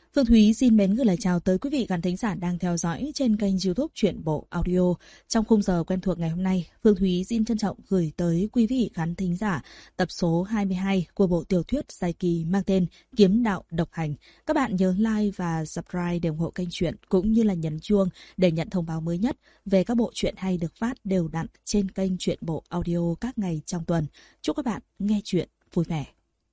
Phương Thúy xin mến gửi lời chào tới quý vị khán thính giả đang theo dõi trên kênh YouTube Truyện Bộ Audio. Trong khung giờ quen thuộc ngày hôm nay, Phương Thúy xin trân trọng gửi tới quý vị khán thính giả tập số 22 của bộ tiểu thuyết dài kỳ mang tên Kiếm Đạo Độc Hành. Các bạn nhớ like và subscribe để ủng hộ kênh truyện cũng như là nhấn chuông để nhận thông báo mới nhất về các bộ truyện hay được phát đều đặn trên kênh Truyện Bộ Audio các ngày trong tuần. Chúc các bạn nghe truyện vui vẻ.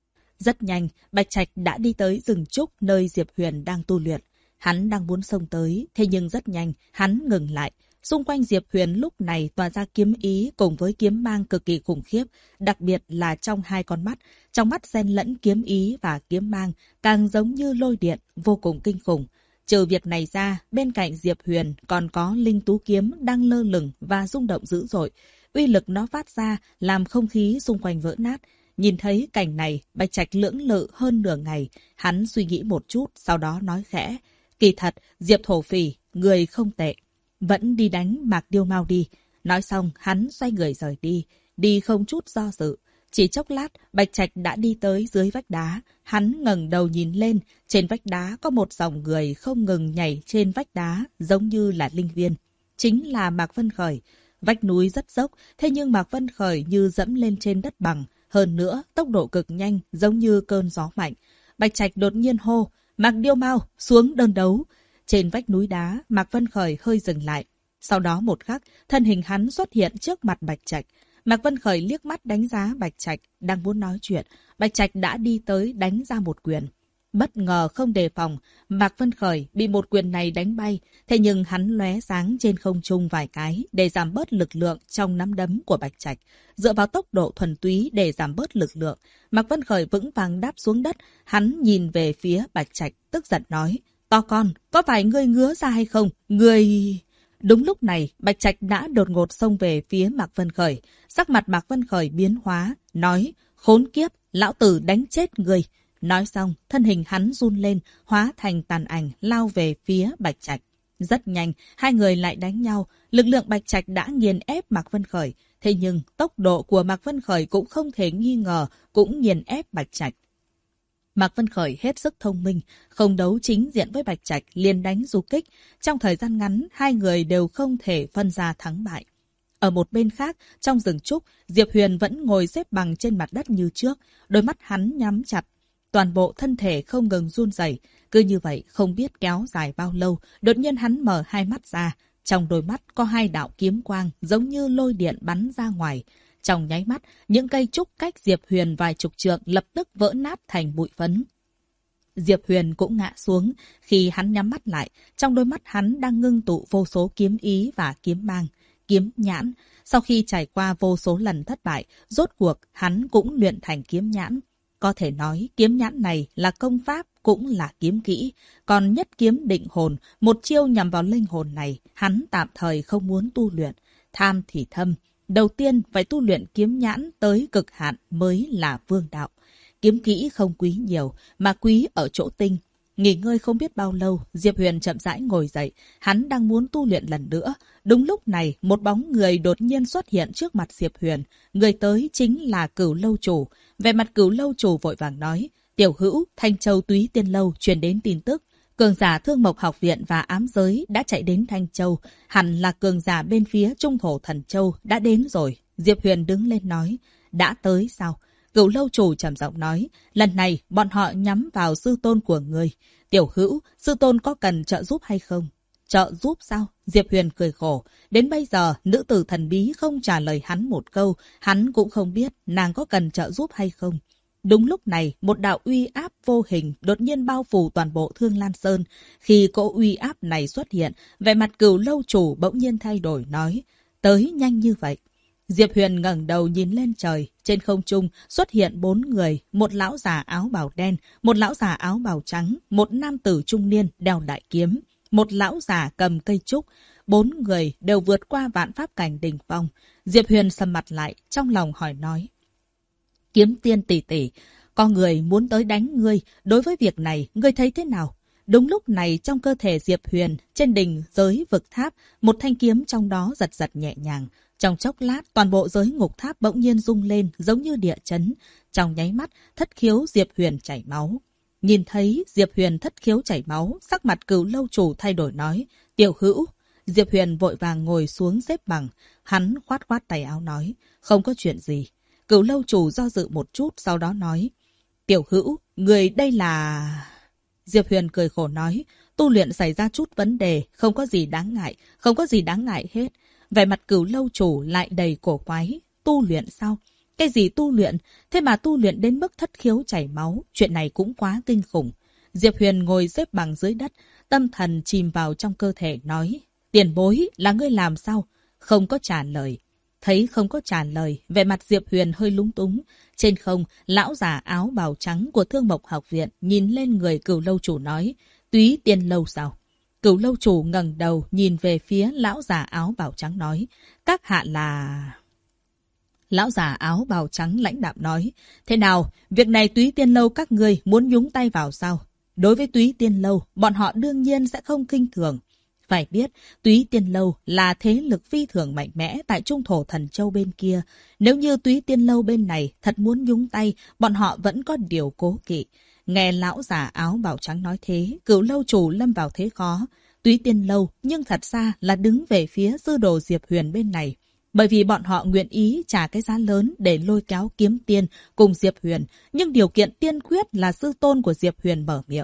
Rất nhanh, Bạch Trạch đã đi tới rừng trúc nơi Diệp Huyền đang tu luyện. Hắn đang muốn xông tới, thế nhưng rất nhanh, hắn ngừng lại. Xung quanh Diệp Huyền lúc này tỏa ra kiếm ý cùng với kiếm mang cực kỳ khủng khiếp, đặc biệt là trong hai con mắt. Trong mắt xen lẫn kiếm ý và kiếm mang, càng giống như lôi điện, vô cùng kinh khủng. Trừ việc này ra, bên cạnh Diệp Huyền còn có linh tú kiếm đang lơ lửng và rung động dữ dội. Uy lực nó phát ra làm không khí xung quanh vỡ nát. Nhìn thấy cảnh này, Bạch Trạch lưỡng lự hơn nửa ngày. Hắn suy nghĩ một chút, sau đó nói khẽ. Kỳ thật, Diệp thổ phỉ, người không tệ. Vẫn đi đánh Mạc Điêu Mau đi. Nói xong, hắn xoay người rời đi. Đi không chút do dự. Chỉ chốc lát, Bạch Trạch đã đi tới dưới vách đá. Hắn ngẩng đầu nhìn lên. Trên vách đá có một dòng người không ngừng nhảy trên vách đá, giống như là linh viên. Chính là Mạc Vân Khởi. Vách núi rất dốc, thế nhưng Mạc Vân Khởi như dẫm lên trên đất bằng. Hơn nữa, tốc độ cực nhanh, giống như cơn gió mạnh. Bạch Trạch đột nhiên hô, Mạc Điêu Mau, xuống đơn đấu. Trên vách núi đá, Mạc Vân Khởi hơi dừng lại. Sau đó một khắc, thân hình hắn xuất hiện trước mặt Bạch Trạch. Mạc Vân Khởi liếc mắt đánh giá Bạch Trạch, đang muốn nói chuyện. Bạch Trạch đã đi tới đánh ra một quyền. Bất ngờ không đề phòng, Mạc Vân Khởi bị một quyền này đánh bay. Thế nhưng hắn lóe sáng trên không trung vài cái để giảm bớt lực lượng trong nắm đấm của Bạch Trạch. Dựa vào tốc độ thuần túy để giảm bớt lực lượng, Mạc Vân Khởi vững vàng đáp xuống đất. Hắn nhìn về phía Bạch Trạch, tức giận nói. To con, có phải ngươi ngứa ra hay không? Ngươi... Đúng lúc này, Bạch Trạch đã đột ngột xông về phía Mạc Vân Khởi. Sắc mặt Mạc Vân Khởi biến hóa, nói. Khốn kiếp, lão tử đánh chết ngươi. Nói xong, thân hình hắn run lên, hóa thành tàn ảnh lao về phía Bạch Trạch. Rất nhanh, hai người lại đánh nhau. Lực lượng Bạch Trạch đã nghiền ép Mạc Vân Khởi. Thế nhưng, tốc độ của Mạc Vân Khởi cũng không thể nghi ngờ, cũng nghiền ép Bạch Trạch. Mạc Vân Khởi hết sức thông minh, không đấu chính diện với Bạch Trạch, liền đánh du kích. Trong thời gian ngắn, hai người đều không thể phân ra thắng bại. Ở một bên khác, trong rừng trúc, Diệp Huyền vẫn ngồi xếp bằng trên mặt đất như trước, đôi mắt hắn nhắm chặt. Toàn bộ thân thể không ngừng run rẩy, cứ như vậy không biết kéo dài bao lâu, đột nhiên hắn mở hai mắt ra, trong đôi mắt có hai đạo kiếm quang giống như lôi điện bắn ra ngoài. Trong nháy mắt, những cây trúc cách Diệp Huyền vài chục trượng lập tức vỡ nát thành bụi phấn. Diệp Huyền cũng ngã xuống, khi hắn nhắm mắt lại, trong đôi mắt hắn đang ngưng tụ vô số kiếm ý và kiếm mang, kiếm nhãn. Sau khi trải qua vô số lần thất bại, rốt cuộc hắn cũng luyện thành kiếm nhãn. Có thể nói kiếm nhãn này là công pháp cũng là kiếm kỹ, còn nhất kiếm định hồn, một chiêu nhằm vào linh hồn này, hắn tạm thời không muốn tu luyện. Tham thì thâm, đầu tiên phải tu luyện kiếm nhãn tới cực hạn mới là vương đạo. Kiếm kỹ không quý nhiều, mà quý ở chỗ tinh. Nghỉ ngơi không biết bao lâu, Diệp Huyền chậm rãi ngồi dậy, hắn đang muốn tu luyện lần nữa. Đúng lúc này, một bóng người đột nhiên xuất hiện trước mặt Diệp Huyền. Người tới chính là Cửu Lâu Chủ. Về mặt Cửu Lâu Chủ vội vàng nói, tiểu hữu, Thanh Châu Túy Tiên Lâu truyền đến tin tức. Cường giả Thương Mộc Học Viện và ám giới đã chạy đến Thanh Châu. Hẳn là cường giả bên phía Trung Thổ Thần Châu đã đến rồi. Diệp Huyền đứng lên nói, đã tới sao? Cửu Lâu Chủ trầm giọng nói, lần này bọn họ nhắm vào sư tôn của người. Tiểu hữu, sư tôn có cần trợ giúp hay không? Trợ giúp sao? Diệp Huyền cười khổ. Đến bây giờ, nữ tử thần bí không trả lời hắn một câu, hắn cũng không biết nàng có cần trợ giúp hay không. Đúng lúc này, một đạo uy áp vô hình đột nhiên bao phủ toàn bộ Thương Lan Sơn. Khi cỗ uy áp này xuất hiện, vẻ mặt Cửu Lâu Chủ bỗng nhiên thay đổi nói, tới nhanh như vậy. Diệp Huyền ngẩng đầu nhìn lên trời, trên không trung xuất hiện 4 người, một lão già áo bào đen, một lão già áo bào trắng, một nam tử trung niên đeo đại kiếm, một lão già cầm cây trúc. 4 người đều vượt qua vạn pháp cảnh đỉnh phong. Diệp Huyền sầm mặt lại, trong lòng hỏi nói. Kiếm Tiên tỷ tỷ, có người muốn tới đánh ngươi, đối với việc này ngươi thấy thế nào? Đúng lúc này trong cơ thể Diệp Huyền, trên đỉnh giới vực tháp, một thanh kiếm trong đó giật giật nhẹ nhàng. Trong chốc lát, toàn bộ giới ngục tháp bỗng nhiên rung lên giống như địa chấn. Trong nháy mắt, thất khiếu Diệp Huyền chảy máu. Nhìn thấy Diệp Huyền thất khiếu chảy máu, sắc mặt Cửu Lâu Chủ thay đổi nói, Tiểu Hữu. Diệp Huyền vội vàng ngồi xuống xếp bằng, hắn khoát khoát tay áo nói, không có chuyện gì. Cửu Lâu Chủ do dự một chút, sau đó nói, Tiểu Hữu, người đây là... Diệp Huyền cười khổ nói, tu luyện xảy ra chút vấn đề, không có gì đáng ngại, không có gì đáng ngại hết. Vẻ mặt Cửu Lâu Chủ lại đầy cổ quái, tu luyện sao? Cái gì tu luyện? Thế mà tu luyện đến mức thất khiếu chảy máu, chuyện này cũng quá kinh khủng. Diệp Huyền ngồi xếp bằng dưới đất, tâm thần chìm vào trong cơ thể nói, tiền bối là ngươi làm sao? Không có trả lời. Thấy không có trả lời, vẻ mặt Diệp Huyền hơi lúng túng. Trên không, lão già áo bào trắng của Thương Mộc Học Viện nhìn lên người Cửu Lâu Chủ nói, Túy Tiên Lâu sao? Cửu Lâu Chủ ngẩng đầu nhìn về phía lão già áo bào trắng nói, các hạ là... Lão già áo bào trắng lãnh đạm nói, thế nào, việc này Túy Tiên Lâu các ngươi muốn nhúng tay vào sao? Đối với Túy Tiên Lâu, bọn họ đương nhiên sẽ không khinh thường. Phải biết, Túy Tiên Lâu là thế lực phi thường mạnh mẽ tại Trung Thổ Thần Châu bên kia. Nếu như Túy Tiên Lâu bên này thật muốn nhúng tay, bọn họ vẫn có điều cố kỵ. Nghe lão già áo bào trắng nói thế, Cửu Lâu Chủ lâm vào thế khó. Túy Tiên Lâu nhưng thật ra là đứng về phía sư đồ Diệp Huyền bên này. Bởi vì bọn họ nguyện ý trả cái giá lớn để lôi kéo Kiếm Tiên cùng Diệp Huyền, nhưng điều kiện tiên quyết là sư tôn của Diệp Huyền mở miệng.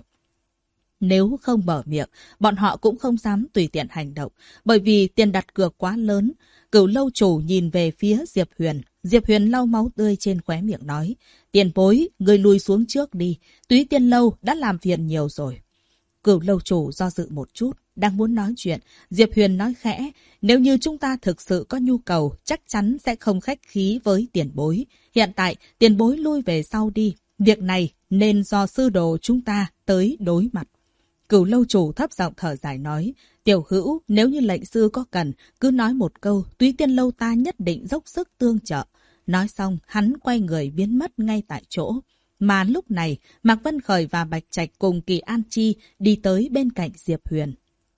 Nếu không mở miệng, bọn họ cũng không dám tùy tiện hành động, bởi vì tiền đặt cược quá lớn. Cửu Lâu Chủ nhìn về phía Diệp Huyền. Diệp Huyền lau máu tươi trên khóe miệng nói, tiền bối, ngươi lùi xuống trước đi, Túy Tiên Lâu đã làm phiền nhiều rồi. Cửu Lâu Chủ do dự một chút, đang muốn nói chuyện. Diệp Huyền nói khẽ, nếu như chúng ta thực sự có nhu cầu, chắc chắn sẽ không khách khí với tiền bối. Hiện tại, tiền bối lui về sau đi. Việc này nên do sư đồ chúng ta tới đối mặt. Cửu Lâu Chủ thấp giọng thở dài nói, Tiểu Hữu, nếu như lệnh sư có cần, cứ nói một câu, Túy Tiên Lâu ta nhất định dốc sức tương trợ. Nói xong, hắn quay người biến mất ngay tại chỗ. Mà lúc này, Mạc Vân Khởi và Bạch Trạch cùng Kỳ An Chi đi tới bên cạnh Diệp Huyền.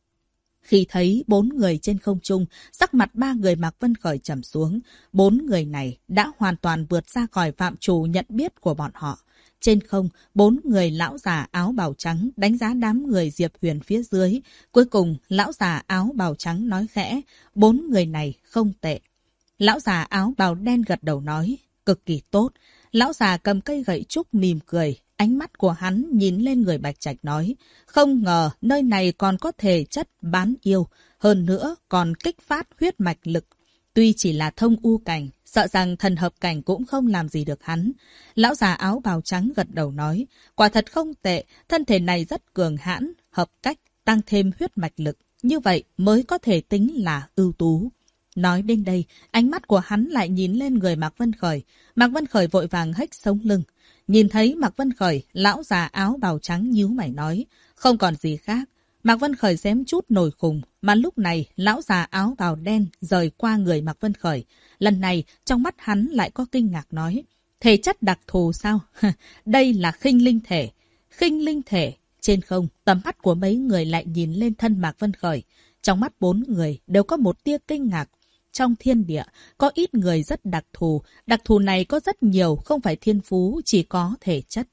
Khi thấy 4 người trên không trung, sắc mặt 3 người Mạc Vân Khởi trầm xuống. 4 người này đã hoàn toàn vượt ra khỏi phạm trù nhận biết của bọn họ. Trên không, 4 người lão già áo bào trắng đánh giá đám người Diệp Huyền phía dưới. Cuối cùng, lão già áo bào trắng nói khẽ, 4 người này không tệ. Lão già áo bào đen gật đầu nói, cực kỳ tốt. Lão già cầm cây gậy trúc mỉm cười, ánh mắt của hắn nhìn lên người Bạch Trạch nói, không ngờ nơi này còn có thể chất bán yêu, hơn nữa còn kích phát huyết mạch lực. Tuy chỉ là thông u cảnh, sợ rằng thần hợp cảnh cũng không làm gì được hắn. Lão già áo bào trắng gật đầu nói, quả thật không tệ, thân thể này rất cường hãn, hợp cách, tăng thêm huyết mạch lực, như vậy mới có thể tính là ưu tú. Nói đến đây, ánh mắt của hắn lại nhìn lên người Mạc Vân Khởi. Mạc Vân Khởi vội vàng hếch sống lưng. Nhìn thấy Mạc Vân Khởi, lão già áo bào trắng nhíu mày nói, không còn gì khác. Mạc Vân Khởi xém chút nổi khùng, mà lúc này lão già áo bào đen rời qua người Mạc Vân Khởi. Lần này, trong mắt hắn lại có kinh ngạc nói, thể chất đặc thù sao? Đây là khinh linh thể. Khinh linh thể. Trên không, tầm mắt của mấy người lại nhìn lên thân Mạc Vân Khởi. Trong mắt 4 người đều có một tia kinh ngạc. Trong thiên địa, có ít người rất đặc thù này có rất nhiều, không phải thiên phú, chỉ có thể chất.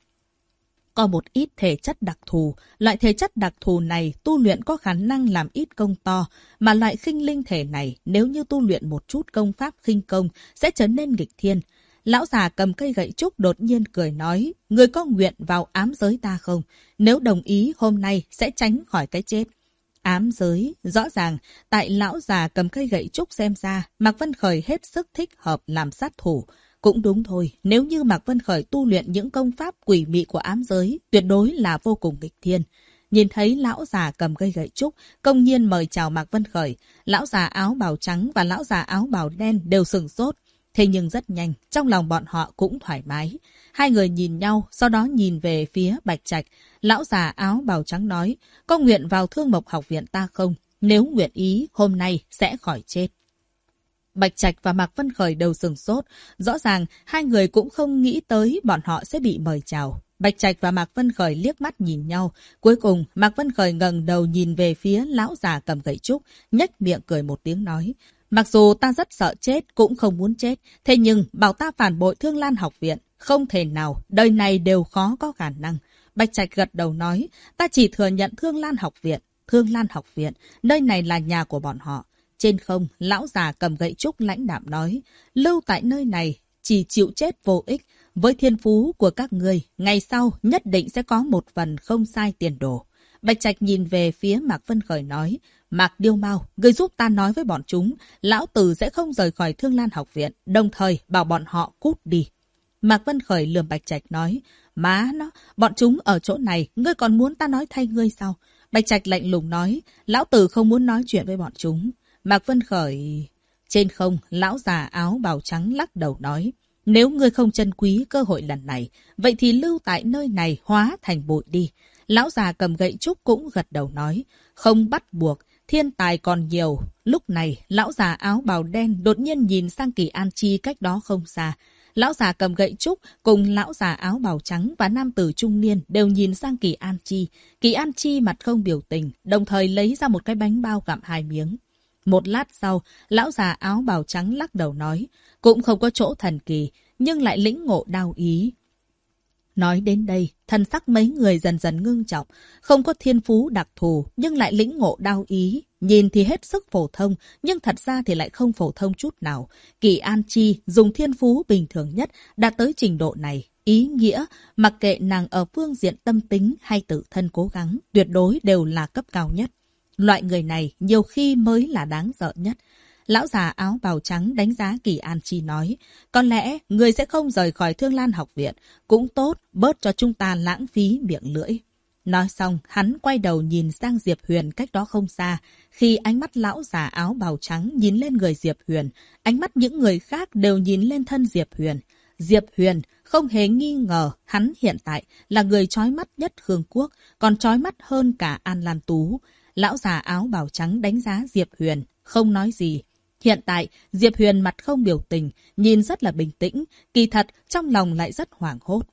Có một ít thể chất đặc thù, loại thể chất đặc thù này tu luyện có khả năng làm ít công to, mà loại khinh linh thể này nếu như tu luyện một chút công pháp khinh công sẽ trở nên nghịch thiên. Lão già cầm cây gậy trúc đột nhiên cười nói, người có nguyện vào ám giới ta không? Nếu đồng ý hôm nay sẽ tránh khỏi cái chết. Ám giới, rõ ràng, tại lão già cầm cây gậy trúc xem ra, Mạc Vân Khởi hết sức thích hợp làm sát thủ. Cũng đúng thôi, nếu như Mạc Vân Khởi tu luyện những công pháp quỷ mị của ám giới, tuyệt đối là vô cùng nghịch thiên. Nhìn thấy lão già cầm cây gậy trúc, công nhiên mời chào Mạc Vân Khởi, lão già áo bào trắng và lão già áo bào đen đều sửng sốt. Thế nhưng rất nhanh, trong lòng bọn họ cũng thoải mái. Hai người nhìn nhau, sau đó nhìn về phía Bạch Trạch. Lão già áo bào trắng nói, có nguyện vào Thương Mộc Học Viện ta không? Nếu nguyện ý, hôm nay sẽ khỏi chết. Bạch Trạch và Mạc Vân Khởi đều sửng sốt. Rõ ràng, hai người cũng không nghĩ tới bọn họ sẽ bị mời chào. Bạch Trạch và Mạc Vân Khởi liếc mắt nhìn nhau. Cuối cùng, Mạc Vân Khởi ngẩng đầu nhìn về phía lão già cầm gậy trúc, nhếch miệng cười một tiếng nói, mặc dù ta rất sợ chết, cũng không muốn chết, thế nhưng bảo ta phản bội Thương Lan Học Viện, không thể nào, đời này đều khó có khả năng. Bạch Trạch gật đầu nói, ta chỉ thừa nhận Thương Lan học viện. Thương Lan học viện, nơi này là nhà của bọn họ. Trên không, lão già cầm gậy trúc lãnh đạm nói, lưu tại nơi này, chỉ chịu chết vô ích. Với thiên phú của các ngươi, ngày sau nhất định sẽ có một phần không sai tiền đồ. Bạch Trạch nhìn về phía Mạc Vân Khởi nói, Mạc Điêu Mao, ngươi giúp ta nói với bọn chúng, lão tử sẽ không rời khỏi Thương Lan học viện, đồng thời bảo bọn họ cút đi. Mạc Vân Khởi lườm Bạch Trạch nói, má nó, bọn chúng ở chỗ này, ngươi còn muốn ta nói thay ngươi sao? Bạch Trạch lạnh lùng nói, lão tử không muốn nói chuyện với bọn chúng. Mạc Vân Khởi... Trên không, lão già áo bào trắng lắc đầu nói, nếu ngươi không trân quý cơ hội lần này, vậy thì lưu tại nơi này hóa thành bụi đi. Lão già cầm gậy trúc cũng gật đầu nói, không bắt buộc, thiên tài còn nhiều. Lúc này, lão già áo bào đen đột nhiên nhìn sang Kỳ An Chi cách đó không xa. Lão già cầm gậy trúc cùng lão già áo bào trắng và nam tử trung niên đều nhìn sang Kỳ An Chi. Kỳ An Chi mặt không biểu tình, đồng thời lấy ra một cái bánh bao gặm 2 miếng. Một lát sau, lão già áo bào trắng lắc đầu nói, cũng không có chỗ thần kỳ, nhưng lại lĩnh ngộ đao ý. Nói đến đây, thần sắc mấy người dần dần ngưng trọng, không có thiên phú đặc thù, nhưng lại lĩnh ngộ đao ý. Nhìn thì hết sức phổ thông, nhưng thật ra thì lại không phổ thông chút nào. Kỳ An Chi dùng thiên phú bình thường nhất, đạt tới trình độ này. Ý nghĩa, mặc kệ nàng ở phương diện tâm tính hay tự thân cố gắng, tuyệt đối đều là cấp cao nhất. Loại người này nhiều khi mới là đáng sợ nhất. Lão già áo bào trắng đánh giá Kỳ An Chi nói, có lẽ người sẽ không rời khỏi Thương Lan học viện, cũng tốt, bớt cho chúng ta lãng phí miệng lưỡi. Nói xong, hắn quay đầu nhìn sang Diệp Huyền cách đó không xa. Khi ánh mắt lão già áo bào trắng nhìn lên người Diệp Huyền, ánh mắt những người khác đều nhìn lên thân Diệp Huyền. Diệp Huyền không hề nghi ngờ hắn hiện tại là người chói mắt nhất Khương Quốc, còn chói mắt hơn cả An Lan Tú. Lão già áo bào trắng đánh giá Diệp Huyền, không nói gì. Hiện tại, Diệp Huyền mặt không biểu tình, nhìn rất là bình tĩnh, kỳ thật trong lòng lại rất hoảng hốt.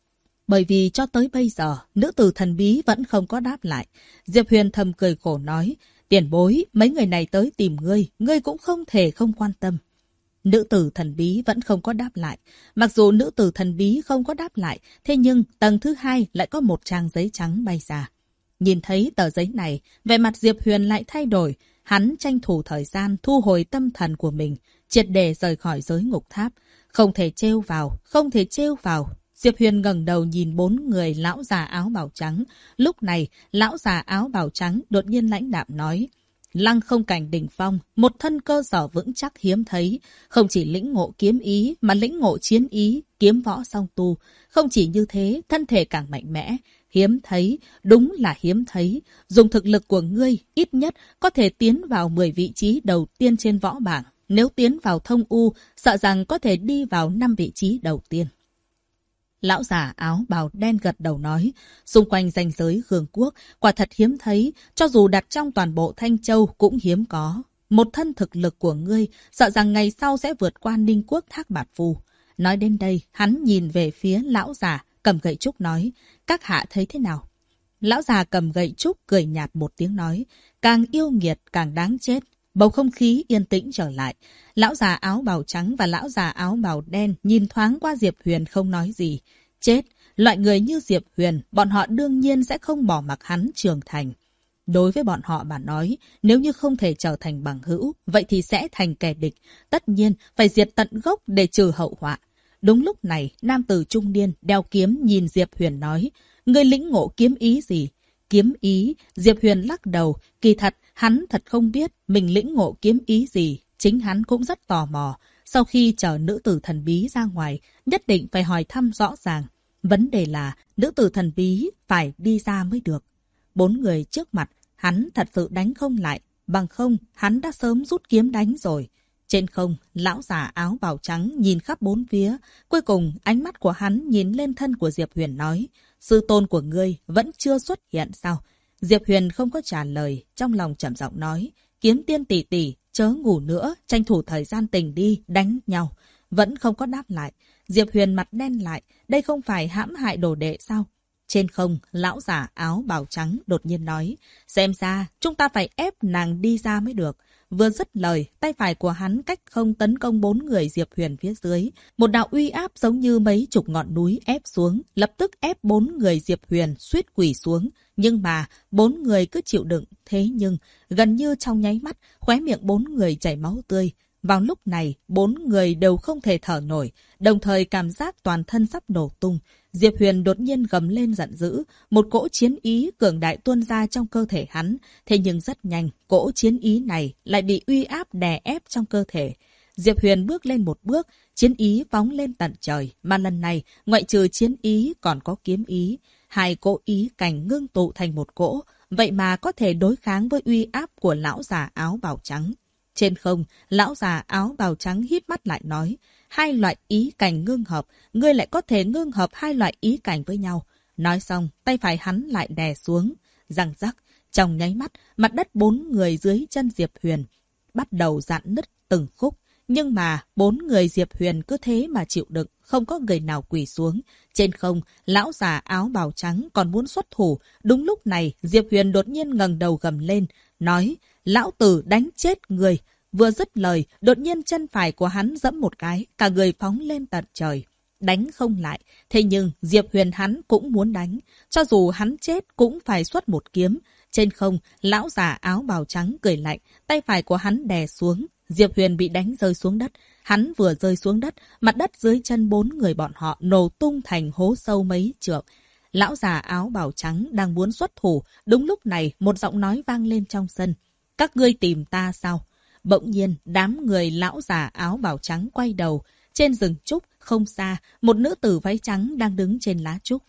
Bởi vì cho tới bây giờ, nữ tử thần bí vẫn không có đáp lại. Diệp Huyền thầm cười khổ nói, tiền bối, mấy người này tới tìm ngươi cũng không thể không quan tâm. Nữ tử thần bí vẫn không có đáp lại. Mặc dù nữ tử thần bí không có đáp lại, thế nhưng tầng thứ 2 lại có một trang giấy trắng bay ra. Nhìn thấy tờ giấy này, vẻ mặt Diệp Huyền lại thay đổi. Hắn tranh thủ thời gian thu hồi tâm thần của mình, triệt để rời khỏi giới ngục tháp. Không thể trêu vào, không thể trêu vào. Diệp Huyền ngẩng đầu nhìn 4 người lão già áo bào trắng. Lúc này, lão già áo bào trắng đột nhiên lãnh đạm nói, Lăng Không Cảnh đỉnh phong, một thân cơ sở vững chắc hiếm thấy, không chỉ lĩnh ngộ kiếm ý mà lĩnh ngộ chiến ý, kiếm võ song tu. Không chỉ như thế, thân thể càng mạnh mẽ, hiếm thấy, đúng là hiếm thấy. Dùng thực lực của ngươi, ít nhất có thể tiến vào 10 vị trí đầu tiên trên võ bảng. Nếu tiến vào thông u, sợ rằng có thể đi vào 5 vị trí đầu tiên. Lão già áo bào đen gật đầu nói, xung quanh ranh giới Khương Quốc, quả thật hiếm thấy, cho dù đặt trong toàn bộ Thanh Châu cũng hiếm có. Một thân thực lực của ngươi, sợ rằng ngày sau sẽ vượt qua Ninh Quốc Thác Bạt Phù. Nói đến đây, hắn nhìn về phía lão già, cầm gậy trúc nói, các hạ thấy thế nào? Lão già cầm gậy trúc cười nhạt một tiếng nói, càng yêu nghiệt càng đáng chết. Bầu không khí yên tĩnh trở lại. Lão già áo bào trắng và lão già áo bào đen nhìn thoáng qua Diệp Huyền không nói gì. Chết, loại người như Diệp Huyền, bọn họ đương nhiên sẽ không bỏ mặc hắn trưởng thành. Đối với bọn họ mà nói, nếu như không thể trở thành bằng hữu, vậy thì sẽ thành kẻ địch. Tất nhiên, phải diệt tận gốc để trừ hậu họa. Đúng lúc này, nam tử trung niên đeo kiếm nhìn Diệp Huyền nói, ngươi lĩnh ngộ kiếm ý gì? Kiếm ý, Diệp Huyền lắc đầu, kỳ thật, hắn thật không biết mình lĩnh ngộ kiếm ý gì, chính hắn cũng rất tò mò. Sau khi chờ nữ tử thần bí ra ngoài, nhất định phải hỏi thăm rõ ràng. Vấn đề là, nữ tử thần bí phải đi ra mới được. 4 người trước mặt, hắn thật sự đánh không lại, bằng không, hắn đã sớm rút kiếm đánh rồi. Trên không, lão già áo bào trắng nhìn khắp 4 phía, cuối cùng ánh mắt của hắn nhìn lên thân của Diệp Huyền nói, sư tôn của ngươi vẫn chưa xuất hiện sao? Diệp Huyền không có trả lời, trong lòng trầm giọng nói, Kiếm Tiên tỷ tỷ, chớ ngủ nữa, tranh thủ thời gian tình đi, đánh nhau. Vẫn không có đáp lại. Diệp Huyền mặt đen lại, đây không phải hãm hại đồ đệ sao? Trên không, lão giả áo bào trắng đột nhiên nói, xem ra chúng ta phải ép nàng đi ra mới được. Vừa dứt lời, tay phải của hắn cách không tấn công 4 người Diệp Huyền phía dưới. Một đạo uy áp giống như mấy chục ngọn núi ép xuống, lập tức ép 4 người Diệp Huyền suýt quỳ xuống. Nhưng mà 4 người cứ chịu đựng, thế nhưng gần như trong nháy mắt, khóe miệng 4 người chảy máu tươi. Vào lúc này, 4 người đều không thể thở nổi, đồng thời cảm giác toàn thân sắp nổ tung. Diệp Huyền đột nhiên gầm lên giận dữ, một cỗ chiến ý cường đại tuôn ra trong cơ thể hắn. Thế nhưng rất nhanh, cỗ chiến ý này lại bị uy áp đè ép trong cơ thể. Diệp Huyền bước lên một bước, chiến ý phóng lên tận trời, mà lần này, ngoại trừ chiến ý còn có kiếm ý. Hai cỗ ý cảnh ngưng tụ thành một cỗ, vậy mà có thể đối kháng với uy áp của lão già áo bào trắng. Trên không, lão già áo bào trắng híp mắt lại nói, hai loại ý cảnh ngưng hợp, ngươi lại có thể ngưng hợp hai loại ý cảnh với nhau. Nói xong, tay phải hắn lại đè xuống, răng rắc, trong nháy mắt, mặt đất 4 người dưới chân Diệp Huyền bắt đầu rạn nứt từng khúc. Nhưng mà 4 người Diệp Huyền cứ thế mà chịu đựng, không có người nào quỳ xuống. Trên không, lão già áo bào trắng còn muốn xuất thủ. Đúng lúc này, Diệp Huyền đột nhiên ngẩng đầu gầm lên, nói, lão tử đánh chết người. Vừa dứt lời, đột nhiên chân phải của hắn giẫm một cái, cả người phóng lên tận trời. Đánh không lại, thế nhưng Diệp Huyền hắn cũng muốn đánh. Cho dù hắn chết cũng phải xuất một kiếm. Trên không, lão già áo bào trắng cười lạnh, tay phải của hắn đè xuống. Diệp Huyền bị đánh rơi xuống đất. Hắn vừa rơi xuống đất, mặt đất dưới chân 4 người bọn họ nổ tung thành hố sâu mấy trượng. Lão già áo bào trắng đang muốn xuất thủ. Đúng lúc này, một giọng nói vang lên trong sân. Các ngươi tìm ta sao? Bỗng nhiên, đám người lão già áo bào trắng quay đầu. Trên rừng trúc, không xa, một nữ tử váy trắng đang đứng trên lá trúc.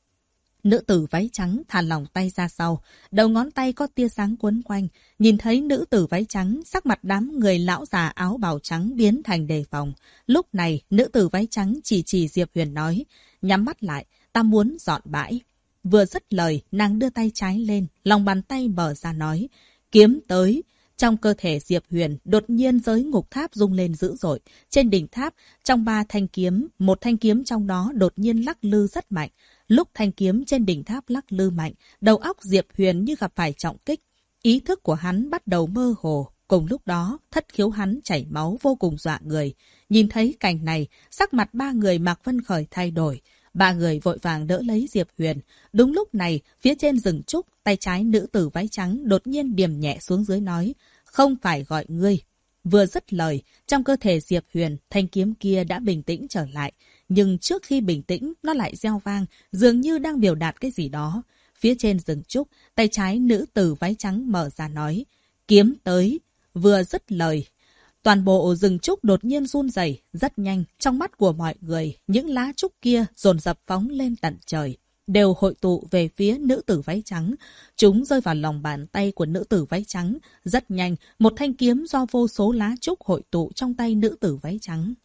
Nữ tử váy trắng thả lỏng tay ra sau, đầu ngón tay có tia sáng quấn quanh. Nhìn thấy nữ tử váy trắng, sắc mặt đám người lão già áo bào trắng biến thành đề phòng. Lúc này, nữ tử váy trắng chỉ Diệp Huyền nói, nhắm mắt lại, ta muốn dọn bãi. Vừa dứt lời, nàng đưa tay trái lên, lòng bàn tay mở ra nói, kiếm tới. Trong cơ thể Diệp Huyền, đột nhiên giới ngục tháp rung lên dữ dội. Trên đỉnh tháp, trong 3 thanh kiếm, một thanh kiếm trong đó đột nhiên lắc lư rất mạnh. Lúc thanh kiếm trên đỉnh tháp lắc lư mạnh, đầu óc Diệp Huyền như gặp phải trọng kích. Ý thức của hắn bắt đầu mơ hồ. Cùng lúc đó, thất khiếu hắn chảy máu vô cùng dọa người. Nhìn thấy cảnh này, sắc mặt 3 người Mạc Vân Khởi thay đổi. 3 người vội vàng đỡ lấy Diệp Huyền. Đúng lúc này, phía trên rừng trúc, tay trái nữ tử váy trắng đột nhiên điềm nhẹ xuống dưới nói, không phải gọi ngươi. Vừa dứt lời, trong cơ thể Diệp Huyền, thanh kiếm kia đã bình tĩnh trở lại. Nhưng trước khi bình tĩnh, nó lại reo vang, dường như đang biểu đạt cái gì đó. Phía trên rừng trúc, tay trái nữ tử váy trắng mở ra nói, kiếm tới. Vừa dứt lời, toàn bộ rừng trúc đột nhiên run rẩy, rất nhanh, trong mắt của mọi người, những lá trúc kia dồn dập phóng lên tận trời, đều hội tụ về phía nữ tử váy trắng. Chúng rơi vào lòng bàn tay của nữ tử váy trắng. Rất nhanh, một thanh kiếm do vô số lá trúc hội tụ trong tay nữ tử váy trắng.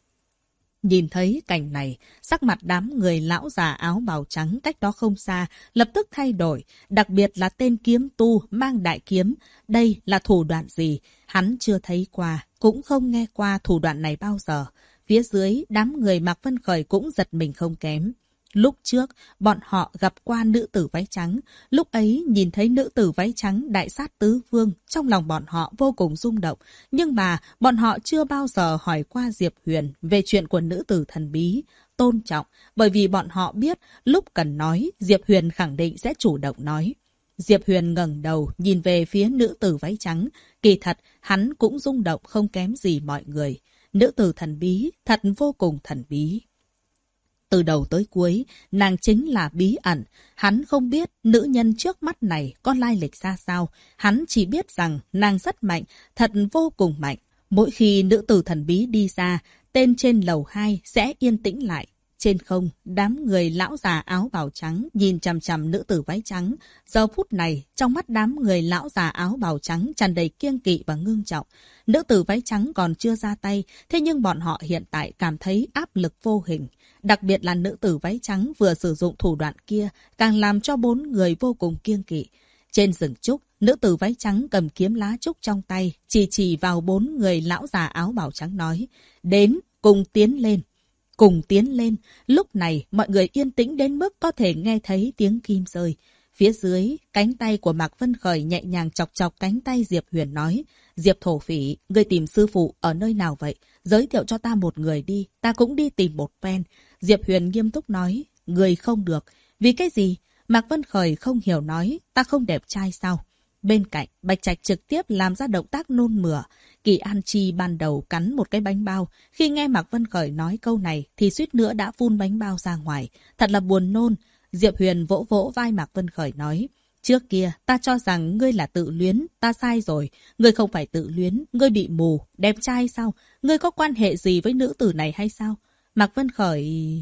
Nhìn thấy cảnh này, sắc mặt đám người lão già áo bào trắng cách đó không xa, lập tức thay đổi, đặc biệt là tên kiếm tu mang đại kiếm. Đây là thủ đoạn gì? Hắn chưa thấy qua, cũng không nghe qua thủ đoạn này bao giờ. Phía dưới, đám người Mạc Vân Khởi cũng giật mình không kém. Lúc trước, bọn họ gặp qua nữ tử váy trắng. Lúc ấy, nhìn thấy nữ tử váy trắng đại sát tứ phương, trong lòng bọn họ vô cùng rung động. Nhưng mà, bọn họ chưa bao giờ hỏi qua Diệp Huyền về chuyện của nữ tử thần bí. Tôn trọng, bởi vì bọn họ biết, lúc cần nói, Diệp Huyền khẳng định sẽ chủ động nói. Diệp Huyền ngẩng đầu, nhìn về phía nữ tử váy trắng. Kỳ thật, hắn cũng rung động không kém gì mọi người. Nữ tử thần bí, thật vô cùng thần bí. Từ đầu tới cuối, nàng chính là bí ẩn. Hắn không biết nữ nhân trước mắt này có lai lịch ra sao. Hắn chỉ biết rằng nàng rất mạnh, thật vô cùng mạnh. Mỗi khi nữ tử thần bí đi ra, tên trên lầu 2 sẽ yên tĩnh lại. Trên không, đám người lão già áo bào trắng nhìn chằm chằm nữ tử váy trắng. Giờ phút này, trong mắt đám người lão già áo bào trắng tràn đầy kiêng kỵ và ngưng trọng. Nữ tử váy trắng còn chưa ra tay, thế nhưng bọn họ hiện tại cảm thấy áp lực vô hình. Đặc biệt là nữ tử váy trắng vừa sử dụng thủ đoạn kia, càng làm cho 4 người vô cùng kiêng kỵ. Trên rừng trúc, nữ tử váy trắng cầm kiếm lá trúc trong tay, chỉ vào 4 người lão già áo bào trắng nói, đến, cùng tiến lên. cùng tiến lên. Lúc này, mọi người yên tĩnh đến mức có thể nghe thấy tiếng kim rơi. Phía dưới, cánh tay của Mạc Vân Khởi nhẹ nhàng chọc chọc cánh tay Diệp Huyền nói. Diệp thổ phỉ, ngươi tìm sư phụ ở nơi nào vậy? Giới thiệu cho ta một người đi, ta cũng đi tìm một phen. Diệp Huyền nghiêm túc nói. Ngươi không được. Vì cái gì? Mạc Vân Khởi không hiểu nói. Ta không đẹp trai sao? Bên cạnh, Bạch Trạch trực tiếp làm ra động tác nôn mửa. Kỳ An Chi ban đầu cắn một cái bánh bao. Khi nghe Mạc Vân Khởi nói câu này thì suýt nữa đã phun bánh bao ra ngoài. Thật là buồn nôn. Diệp Huyền vỗ vỗ vai Mạc Vân Khởi nói. Trước kia, ta cho rằng ngươi là tự luyến, ta sai rồi. Ngươi không phải tự luyến, ngươi bị mù, đẹp trai sao? Ngươi có quan hệ gì với nữ tử này hay sao? Mạc Vân Khởi...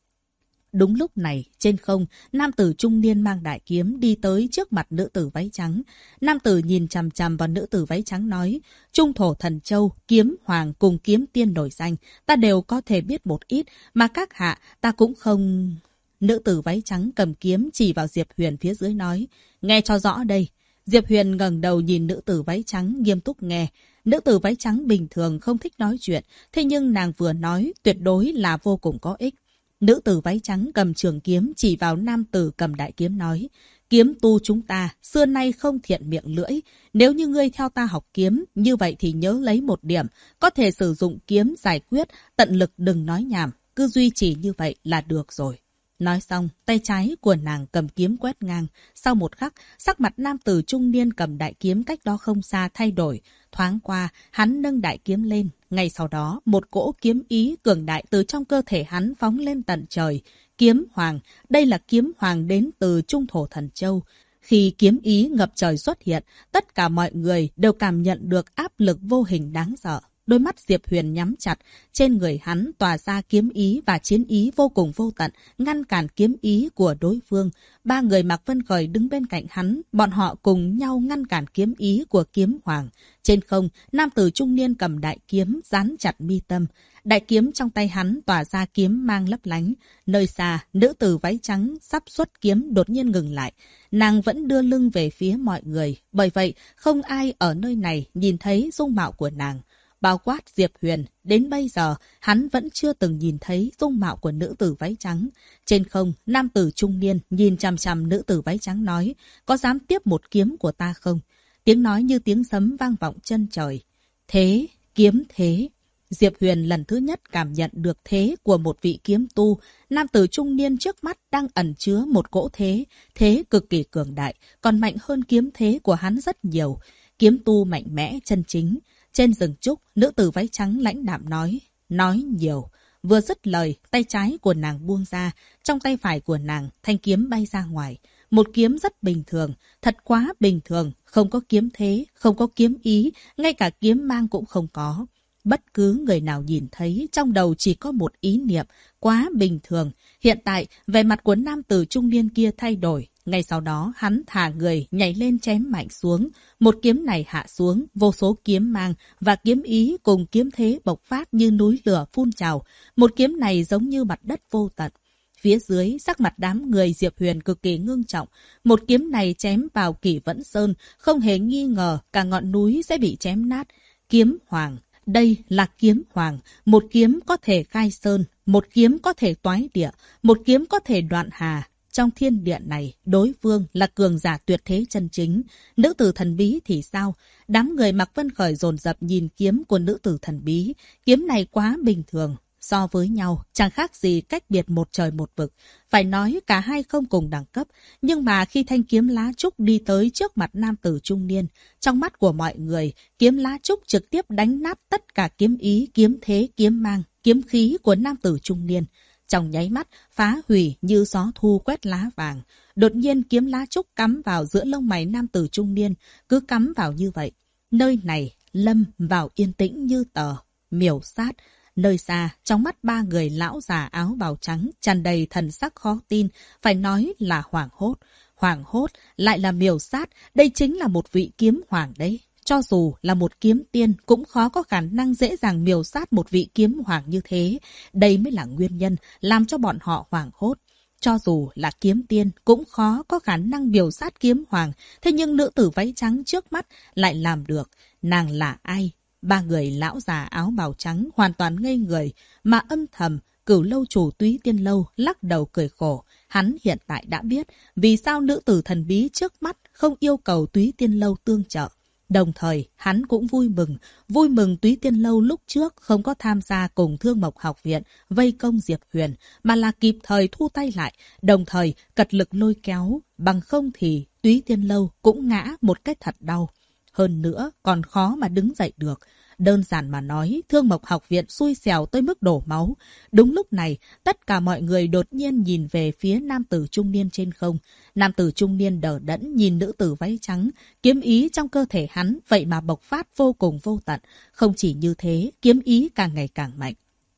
Đúng lúc này, trên không, nam tử trung niên mang đại kiếm đi tới trước mặt nữ tử váy trắng. Nam tử nhìn chằm chằm vào nữ tử váy trắng nói, Trung thổ thần châu, kiếm hoàng cùng kiếm tiên nổi danh, ta đều có thể biết một ít, mà các hạ, ta cũng không... Nữ tử váy trắng cầm kiếm chỉ vào Diệp Huyền phía dưới nói, nghe cho rõ đây. Diệp Huyền ngẩng đầu nhìn nữ tử váy trắng nghiêm túc nghe. Nữ tử váy trắng bình thường không thích nói chuyện, thế nhưng nàng vừa nói tuyệt đối là vô cùng có ích. Nữ tử váy trắng cầm trường kiếm chỉ vào nam tử cầm đại kiếm nói, kiếm tu chúng ta xưa nay không thiện miệng lưỡi. Nếu như ngươi theo ta học kiếm, như vậy thì nhớ lấy một điểm, có thể sử dụng kiếm giải quyết, tận lực đừng nói nhảm, cứ duy trì như vậy là được rồi. Nói xong, tay trái của nàng cầm kiếm quét ngang. Sau một khắc, sắc mặt nam tử trung niên cầm đại kiếm cách đó không xa thay đổi. Thoáng qua, hắn nâng đại kiếm lên. Ngay sau đó, một cỗ kiếm ý cường đại từ trong cơ thể hắn phóng lên tận trời. Kiếm hoàng, đây là kiếm hoàng đến từ Trung thổ thần châu. Khi kiếm ý ngập trời xuất hiện, tất cả mọi người đều cảm nhận được áp lực vô hình đáng sợ. Đôi mắt Diệp Huyền nhắm chặt, trên người hắn tỏa ra kiếm ý và chiến ý vô cùng vô tận, ngăn cản kiếm ý của đối phương. Ba người Mạc Vân Khởi đứng bên cạnh hắn, bọn họ cùng nhau ngăn cản kiếm ý của kiếm hoàng. Trên không, nam tử trung niên cầm đại kiếm dán chặt mi tâm. Đại kiếm trong tay hắn tỏa ra kiếm mang lấp lánh. Nơi xa, nữ tử váy trắng sắp xuất kiếm đột nhiên ngừng lại. Nàng vẫn đưa lưng về phía mọi người, bởi vậy không ai ở nơi này nhìn thấy dung mạo của nàng. Bao quát Diệp Huyền, đến bây giờ, hắn vẫn chưa từng nhìn thấy dung mạo của nữ tử váy trắng. Trên không, nam tử trung niên nhìn chằm chằm nữ tử váy trắng nói, có dám tiếp một kiếm của ta không? Tiếng nói như tiếng sấm vang vọng chân trời. Thế, kiếm thế. Diệp Huyền lần thứ nhất cảm nhận được thế của một vị kiếm tu. Nam tử trung niên trước mắt đang ẩn chứa một cỗ thế, thế cực kỳ cường đại, còn mạnh hơn kiếm thế của hắn rất nhiều. Kiếm tu mạnh mẽ, chân chính. Trên rừng trúc, nữ tử váy trắng lãnh đạm nói nhiều. Vừa dứt lời, tay trái của nàng buông ra, trong tay phải của nàng, thanh kiếm bay ra ngoài. Một kiếm rất bình thường, thật quá bình thường, không có kiếm thế, không có kiếm ý, ngay cả kiếm mang cũng không có. Bất cứ người nào nhìn thấy, trong đầu chỉ có một ý niệm, quá bình thường. Hiện tại, vẻ mặt của nam tử trung niên kia thay đổi. Ngay sau đó, hắn thả người, nhảy lên chém mạnh xuống. Một kiếm này hạ xuống, vô số kiếm mang và kiếm ý cùng kiếm thế bộc phát như núi lửa phun trào. Một kiếm này giống như mặt đất vô tận. Phía dưới, sắc mặt đám người Diệp Huyền cực kỳ ngưng trọng. Một kiếm này chém vào Kỷ Vẫn Sơn, không hề nghi ngờ cả ngọn núi sẽ bị chém nát. Kiếm hoàng. Đây là kiếm hoàng, một kiếm có thể khai sơn, một kiếm có thể toái địa, một kiếm có thể đoạn hà. Trong thiên địa này, đối phương là cường giả tuyệt thế chân chính. Nữ tử thần bí thì sao? Đám người Mạc Vân Khởi dồn dập nhìn kiếm của nữ tử thần bí. Kiếm này quá bình thường. So với nhau, chẳng khác gì cách biệt một trời một vực. Phải nói cả hai không cùng đẳng cấp. Nhưng mà khi thanh kiếm lá trúc đi tới trước mặt nam tử trung niên, trong mắt của mọi người, kiếm lá trúc trực tiếp đánh nát tất cả kiếm ý, kiếm thế, kiếm mang, kiếm khí của nam tử trung niên. Trong nháy mắt, phá hủy như gió thu quét lá vàng. Đột nhiên kiếm lá trúc cắm vào giữa lông mày nam tử trung niên, cứ cắm vào như vậy. Nơi này, lâm vào yên tĩnh như tờ, miểu sát. Nơi xa, trong mắt ba người lão già áo bào trắng, tràn đầy thần sắc khó tin, phải nói là hoảng hốt. Hoảng hốt, lại là miểu sát, đây chính là một vị kiếm hoàng đấy. Cho dù là một kiếm tiên cũng khó có khả năng dễ dàng miểu sát một vị kiếm hoàng như thế. Đây mới là nguyên nhân làm cho bọn họ hoảng hốt. Cho dù là kiếm tiên cũng khó có khả năng miểu sát kiếm hoàng. Thế nhưng nữ tử váy trắng trước mắt lại làm được. Nàng là ai? Ba người lão già áo bào trắng hoàn toàn ngây người, mà âm thầm Cửu lâu chủ Túy Tiên Lâu lắc đầu cười khổ. Hắn hiện tại đã biết vì sao nữ tử thần bí trước mắt không yêu cầu Túy Tiên Lâu tương trợ. Đồng thời, hắn cũng vui mừng Túy Tiên Lâu lúc trước không có tham gia cùng Thương Mộc Học Viện vây công Diệp Huyền, mà là kịp thời thu tay lại, đồng thời cật lực lôi kéo, bằng không thì Túy Tiên Lâu cũng ngã một cách thật đau. Hơn nữa, còn khó mà đứng dậy được. Đơn giản mà nói, Thương Mộc Học Viện xui xẻo tới mức đổ máu. Đúng lúc này, tất cả mọi người đột nhiên nhìn về phía nam tử trung niên trên không. Nam tử trung niên đờ đẫn nhìn nữ tử váy trắng. Kiếm ý trong cơ thể hắn vậy mà bộc phát vô cùng vô tận. Không chỉ như thế, kiếm ý càng ngày càng mạnh.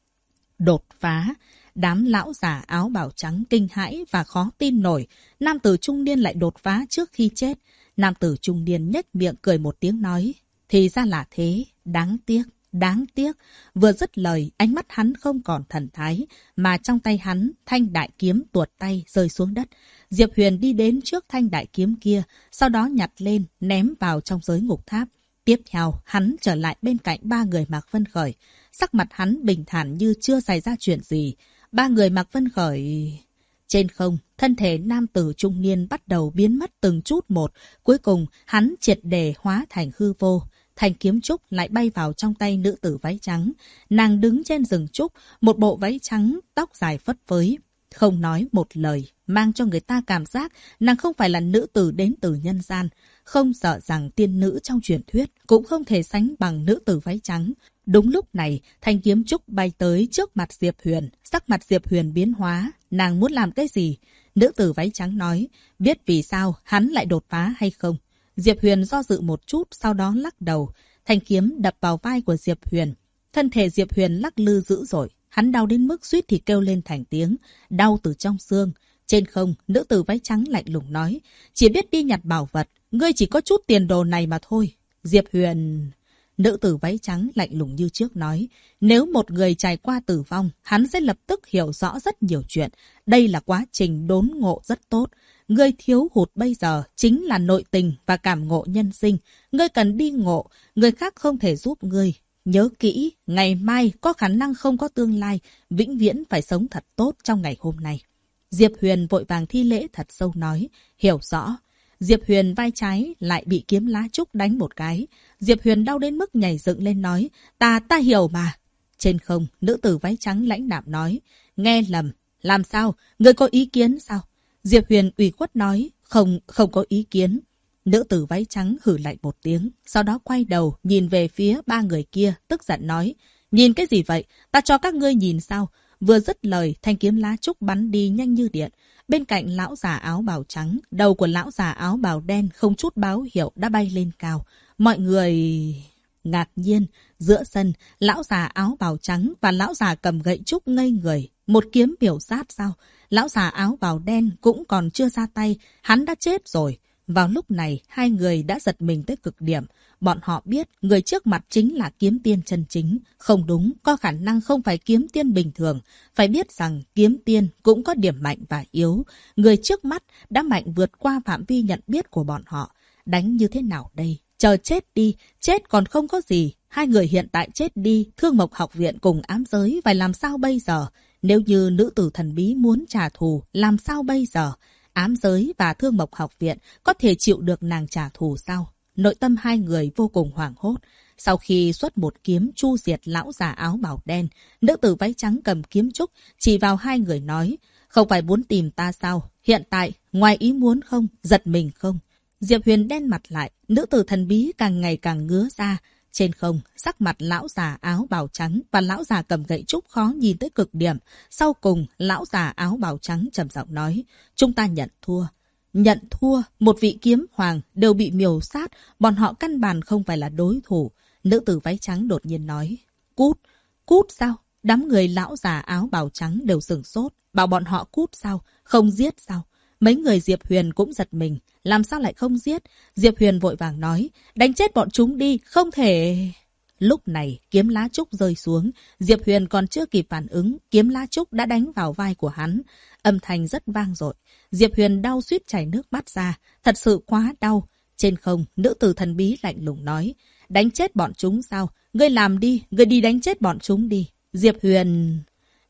Đột phá. Đám lão già áo bào trắng kinh hãi và khó tin nổi. Nam tử trung niên lại đột phá trước khi chết. Nam tử trung niên nhếch miệng cười một tiếng nói. Thì ra là thế, đáng tiếc, đáng tiếc. Vừa dứt lời, ánh mắt hắn không còn thần thái, mà trong tay hắn, thanh đại kiếm tuột tay rơi xuống đất. Diệp Huyền đi đến trước thanh đại kiếm kia, sau đó nhặt lên, ném vào trong giới ngục tháp. Tiếp theo, hắn trở lại bên cạnh ba người Mạc Vân Khởi. Sắc mặt hắn bình thản như chưa xảy ra chuyện gì. Ba người Mạc Vân Khởi... Trên không, thân thể nam tử trung niên bắt đầu biến mất từng chút một. Cuối cùng, hắn triệt để hóa thành hư vô. Thanh kiếm trúc lại bay vào trong tay nữ tử váy trắng. Nàng đứng trên rừng trúc, một bộ váy trắng, tóc dài phất phới. Không nói một lời, mang cho người ta cảm giác nàng không phải là nữ tử đến từ nhân gian. Không sợ rằng tiên nữ trong truyền thuyết cũng không thể sánh bằng nữ tử váy trắng. Đúng lúc này, thanh kiếm trúc bay tới trước mặt Diệp Huyền. Sắc mặt Diệp Huyền biến hóa. Nàng muốn làm cái gì? Nữ tử váy trắng nói, biết vì sao hắn lại đột phá hay không? Diệp Huyền do dự một chút, sau đó lắc đầu. Thanh kiếm đập vào vai của Diệp Huyền. Thân thể Diệp Huyền lắc lư dữ dội. Hắn đau đến mức suýt thì kêu lên thành tiếng. Đau từ trong xương. Trên không, nữ tử váy trắng lạnh lùng nói. Chỉ biết đi nhặt bảo vật. Ngươi chỉ có chút tiền đồ này mà thôi. Diệp Huyền... Nữ tử váy trắng lạnh lùng như trước nói. Nếu một người trải qua tử vong, hắn sẽ lập tức hiểu rõ rất nhiều chuyện. Đây là quá trình đốn ngộ rất tốt. Ngươi thiếu hụt bây giờ chính là nội tình và cảm ngộ nhân sinh. Ngươi cần đi ngộ, người khác không thể giúp ngươi. Nhớ kỹ, ngày mai có khả năng không có tương lai, vĩnh viễn phải sống thật tốt trong ngày hôm nay. Diệp Huyền vội vàng thi lễ thật sâu nói, hiểu rõ. Diệp Huyền vai trái lại bị kiếm lá trúc đánh một cái. Diệp Huyền đau đến mức nhảy dựng lên nói, ta hiểu mà. Trên không, nữ tử váy trắng lãnh đạm nói, nghe lầm, làm sao, ngươi có ý kiến sao? Diệp Huyền ủy khuất nói, không có ý kiến. Nữ tử váy trắng hử lạnh một tiếng, sau đó quay đầu nhìn về phía ba người kia, tức giận nói, nhìn cái gì vậy, ta cho các ngươi nhìn sao? Vừa dứt lời, thanh kiếm lá trúc bắn đi nhanh như điện. Bên cạnh lão già áo bào trắng, đầu của lão già áo bào đen không chút báo hiệu đã bay lên cao. Mọi người... Ngạc nhiên, giữa sân, lão già áo bào trắng và lão già cầm gậy trúc ngây người. Một kiếm biểu sát sao? Lão già áo bào đen cũng còn chưa ra tay, hắn đã chết rồi. Vào lúc này, hai người đã giật mình tới cực điểm. Bọn họ biết người trước mặt chính là kiếm tiên chân chính. Không đúng, có khả năng không phải kiếm tiên bình thường. Phải biết rằng kiếm tiên cũng có điểm mạnh và yếu. Người trước mắt đã mạnh vượt qua phạm vi nhận biết của bọn họ. Đánh như thế nào đây? Chờ chết đi, chết còn không có gì. Hai người hiện tại chết đi, Thương Mộc Học Viện cùng ám giới, phải làm sao bây giờ? Nếu như nữ tử thần bí muốn trả thù, làm sao bây giờ? Ám giới và Thương Mộc Học Viện có thể chịu được nàng trả thù sao? Nội tâm hai người vô cùng hoảng hốt. Sau khi xuất một kiếm chu diệt lão già áo bào đen, nữ tử váy trắng cầm kiếm trúc, chỉ vào hai người nói, không phải muốn tìm ta sao? Hiện tại, ngoài ý muốn không? Giật mình không? Diệp Huyền đen mặt lại, nữ tử thần bí càng ngày càng ngứa ra. Trên không, sắc mặt lão già áo bào trắng và lão già cầm gậy trúc khó nhìn tới cực điểm. Sau cùng, lão già áo bào trắng trầm giọng nói, chúng ta nhận thua. Nhận thua, một vị kiếm hoàng đều bị miểu sát, bọn họ căn bản không phải là đối thủ. Nữ tử váy trắng đột nhiên nói, cút, cút sao? Đám người lão già áo bào trắng đều sửng sốt, bảo bọn họ cút sao? Không giết sao? Mấy người Diệp Huyền cũng giật mình, làm sao lại không giết? Diệp Huyền vội vàng nói, đánh chết bọn chúng đi, không thể... Lúc này, kiếm lá trúc rơi xuống, Diệp Huyền còn chưa kịp phản ứng, kiếm lá trúc đã đánh vào vai của hắn. Âm thanh rất vang dội. Diệp Huyền đau suýt chảy nước mắt ra, thật sự quá đau. Trên không, nữ tử thần bí lạnh lùng nói, đánh chết bọn chúng sao? Ngươi làm đi, ngươi đi đánh chết bọn chúng đi. Diệp Huyền...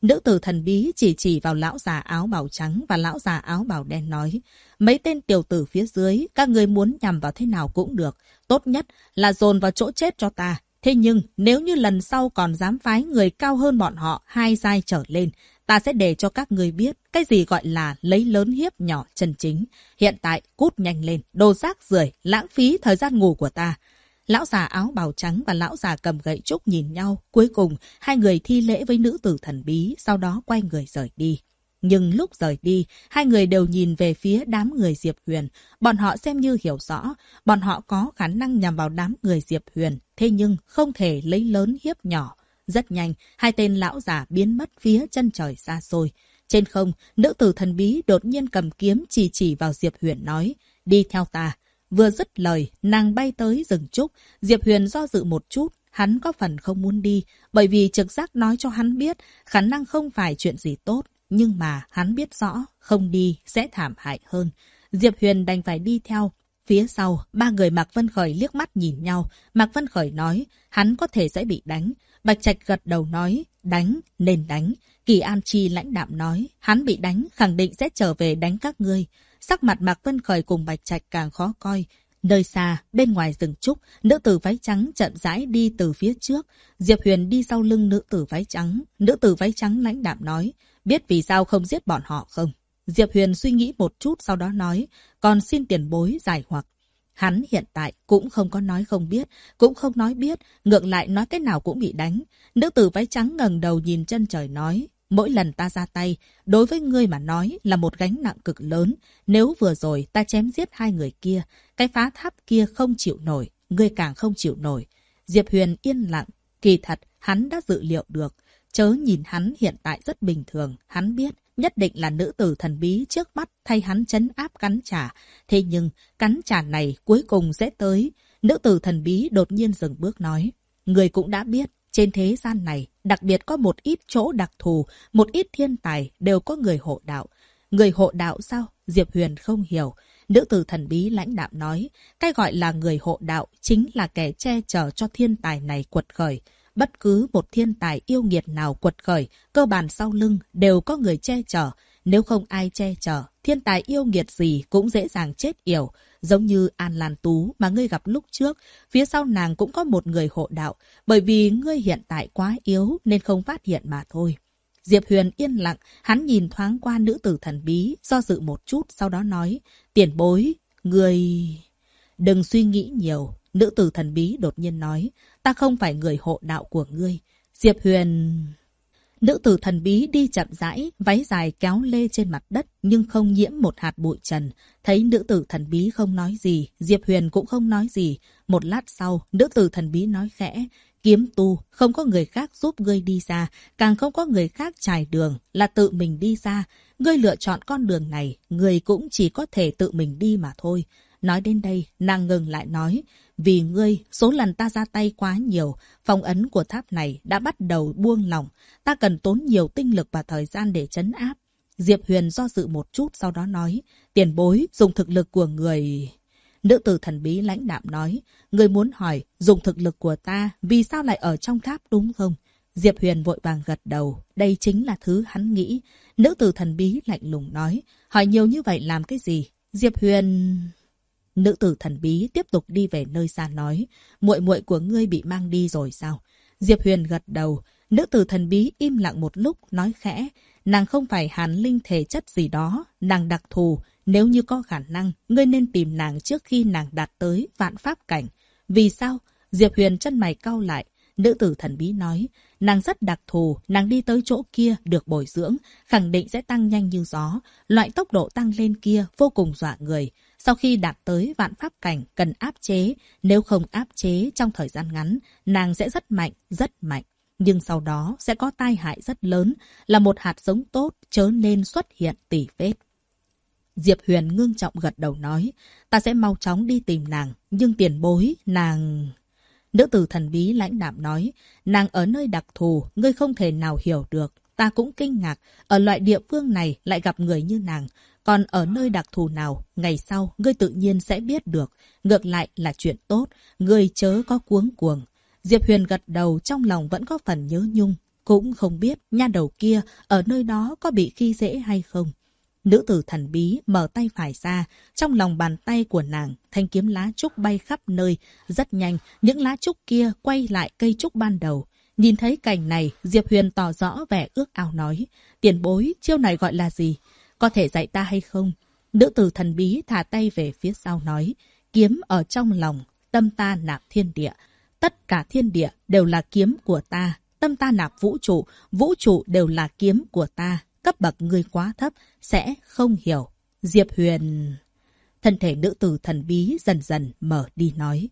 Nữ tử thần bí chỉ vào lão già áo bào trắng và lão già áo bào đen nói, mấy tên tiểu tử phía dưới, các người muốn nhằm vào thế nào cũng được. Tốt nhất là dồn vào chỗ chết cho ta. Thế nhưng nếu như lần sau còn dám phái người cao hơn bọn họ 2 giai trở lên, ta sẽ để cho các người biết cái gì gọi là lấy lớn hiếp nhỏ chân chính. Hiện tại cút nhanh lên, đồ rác rưởi, lãng phí thời gian ngủ của ta. Lão già áo bào trắng và lão già cầm gậy trúc nhìn nhau. Cuối cùng, hai người thi lễ với nữ tử thần bí, sau đó quay người rời đi. Nhưng lúc rời đi, hai người đều nhìn về phía đám người Diệp Huyền. Bọn họ xem như hiểu rõ, bọn họ có khả năng nhằm vào đám người Diệp Huyền, thế nhưng không thể lấy lớn hiếp nhỏ. Rất nhanh, hai tên lão già biến mất phía chân trời xa xôi. Trên không, nữ tử thần bí đột nhiên cầm kiếm chỉ vào Diệp Huyền nói, đi theo ta. Vừa dứt lời, nàng bay tới rừng trúc. Diệp Huyền do dự một chút, hắn có phần không muốn đi, bởi vì trực giác nói cho hắn biết khả năng không phải chuyện gì tốt. Nhưng mà hắn biết rõ, không đi sẽ thảm hại hơn. Diệp Huyền đành phải đi theo. Phía sau, ba người Mạc Vân Khởi liếc mắt nhìn nhau. Mạc Vân Khởi nói, hắn có thể sẽ bị đánh. Bạch Trạch gật đầu nói, đánh, nên đánh. Kỳ An Chi lãnh đạm nói, hắn bị đánh, khẳng định sẽ trở về đánh các ngươi. Sắc mặt Mạc Vân Khởi cùng Bạch Trạch càng khó coi. Nơi xa, bên ngoài rừng trúc, nữ tử váy trắng chậm rãi đi từ phía trước. Diệp Huyền đi sau lưng nữ tử váy trắng. Nữ tử váy trắng lãnh đạm nói, biết vì sao không giết bọn họ không? Diệp Huyền suy nghĩ một chút sau đó nói, còn xin tiền bối giải hoặc. Hắn hiện tại cũng không có nói không biết, cũng không nói biết, ngược lại nói cái nào cũng bị đánh. Nữ tử váy trắng ngẩng đầu nhìn chân trời nói, mỗi lần ta ra tay, đối với ngươi mà nói là một gánh nặng cực lớn. Nếu vừa rồi ta chém giết hai người kia, cái phá tháp kia không chịu nổi, ngươi càng không chịu nổi. Diệp Huyền yên lặng, kỳ thật hắn đã dự liệu được. Chớ nhìn hắn hiện tại rất bình thường, hắn biết nhất định là nữ tử thần bí trước mắt thay hắn trấn áp cắn trả. Thế nhưng cắn trả này cuối cùng sẽ tới. Nữ tử thần bí đột nhiên dừng bước nói, người cũng đã biết, trên thế gian này đặc biệt có một ít chỗ đặc thù, một ít thiên tài đều có người hộ đạo. Người hộ đạo sao? Diệp Huyền không hiểu. Nữ tử thần bí lãnh đạm nói, cái gọi là người hộ đạo chính là kẻ che chở cho thiên tài này quật khởi. Bất cứ một thiên tài yêu nghiệt nào quật khởi, cơ bản sau lưng đều có người che chở. Nếu không ai che chở, thiên tài yêu nghiệt gì cũng dễ dàng chết yểu. Giống như An Lan Tú mà ngươi gặp lúc trước, phía sau nàng cũng có một người hộ đạo. Bởi vì ngươi hiện tại quá yếu nên không phát hiện mà thôi. Diệp Huyền yên lặng, hắn nhìn thoáng qua nữ tử thần bí, do dự một chút sau đó nói, tiền bối, ngươi... Đừng suy nghĩ nhiều. Nữ tử thần bí đột nhiên nói, ta không phải người hộ đạo của ngươi. Diệp Huyền... Nữ tử thần bí đi chậm rãi, váy dài kéo lê trên mặt đất nhưng không nhiễm một hạt bụi trần. Thấy nữ tử thần bí không nói gì, Diệp Huyền cũng không nói gì. Một lát sau, nữ tử thần bí nói khẽ, kiếm tu, không có người khác giúp ngươi đi ra, càng không có người khác trải đường, là tự mình đi ra. Ngươi lựa chọn con đường này, ngươi cũng chỉ có thể tự mình đi mà thôi. Nói đến đây, nàng ngừng lại nói, vì ngươi, số lần ta ra tay quá nhiều, phong ấn của tháp này đã bắt đầu buông lỏng, ta cần tốn nhiều tinh lực và thời gian để trấn áp. Diệp Huyền do dự một chút sau đó nói, tiền bối, dùng thực lực của người... Nữ tử thần bí lãnh đạm nói, người muốn hỏi, dùng thực lực của ta, vì sao lại ở trong tháp đúng không? Diệp Huyền vội vàng gật đầu, đây chính là thứ hắn nghĩ. Nữ tử thần bí lạnh lùng nói, hỏi nhiều như vậy làm cái gì? Diệp Huyền... Nữ tử thần bí tiếp tục đi về nơi xa nói, muội muội của ngươi bị mang đi rồi sao? Diệp Huyền gật đầu. Nữ tử thần bí im lặng một lúc, nói khẽ, nàng không phải hàn linh thể chất gì đó, nàng đặc thù. Nếu như có khả năng, ngươi nên tìm nàng trước khi nàng đạt tới vạn pháp cảnh. Vì sao? Diệp Huyền chân mày cau lại. Nữ tử thần bí nói, nàng rất đặc thù, nàng đi tới chỗ kia được bồi dưỡng, khẳng định sẽ tăng nhanh như gió. Loại tốc độ tăng lên kia vô cùng dọa người. Sau khi đạt tới vạn pháp cảnh cần áp chế, nếu không áp chế trong thời gian ngắn, nàng sẽ rất mạnh, rất mạnh. Nhưng sau đó sẽ có tai hại rất lớn, là một hạt giống tốt chớ nên xuất hiện tỉ vết. Diệp Huyền ngưng trọng gật đầu nói, ta sẽ mau chóng đi tìm nàng, nhưng tiền bối, nàng... Nữ tử thần bí lãnh đạm nói, nàng ở nơi đặc thù, ngươi không thể nào hiểu được. Ta cũng kinh ngạc, ở loại địa phương này lại gặp người như nàng. Còn ở nơi đặc thù nào, ngày sau, ngươi tự nhiên sẽ biết được. Ngược lại là chuyện tốt, ngươi chớ có cuống cuồng. Diệp Huyền gật đầu, trong lòng vẫn có phần nhớ nhung. cũng không biết nha đầu kia ở nơi đó có bị khi dễ hay không. Nữ tử thần bí mở tay phải ra, trong lòng bàn tay của nàng, thanh kiếm lá trúc bay khắp nơi. Rất nhanh, những lá trúc kia quay lại cây trúc ban đầu. Nhìn thấy cảnh này, Diệp Huyền tỏ rõ vẻ ước ao nói, tiền bối, chiêu này gọi là gì? Có thể dạy ta hay không? Nữ tử thần bí thả tay về phía sau nói, kiếm ở trong lòng, tâm ta nạp thiên địa. Tất cả thiên địa đều là kiếm của ta, tâm ta nạp vũ trụ đều là kiếm của ta. Cấp bậc ngươi quá thấp, sẽ không hiểu. Diệp Huyền... Thân thể nữ tử thần bí dần dần mở đi nói.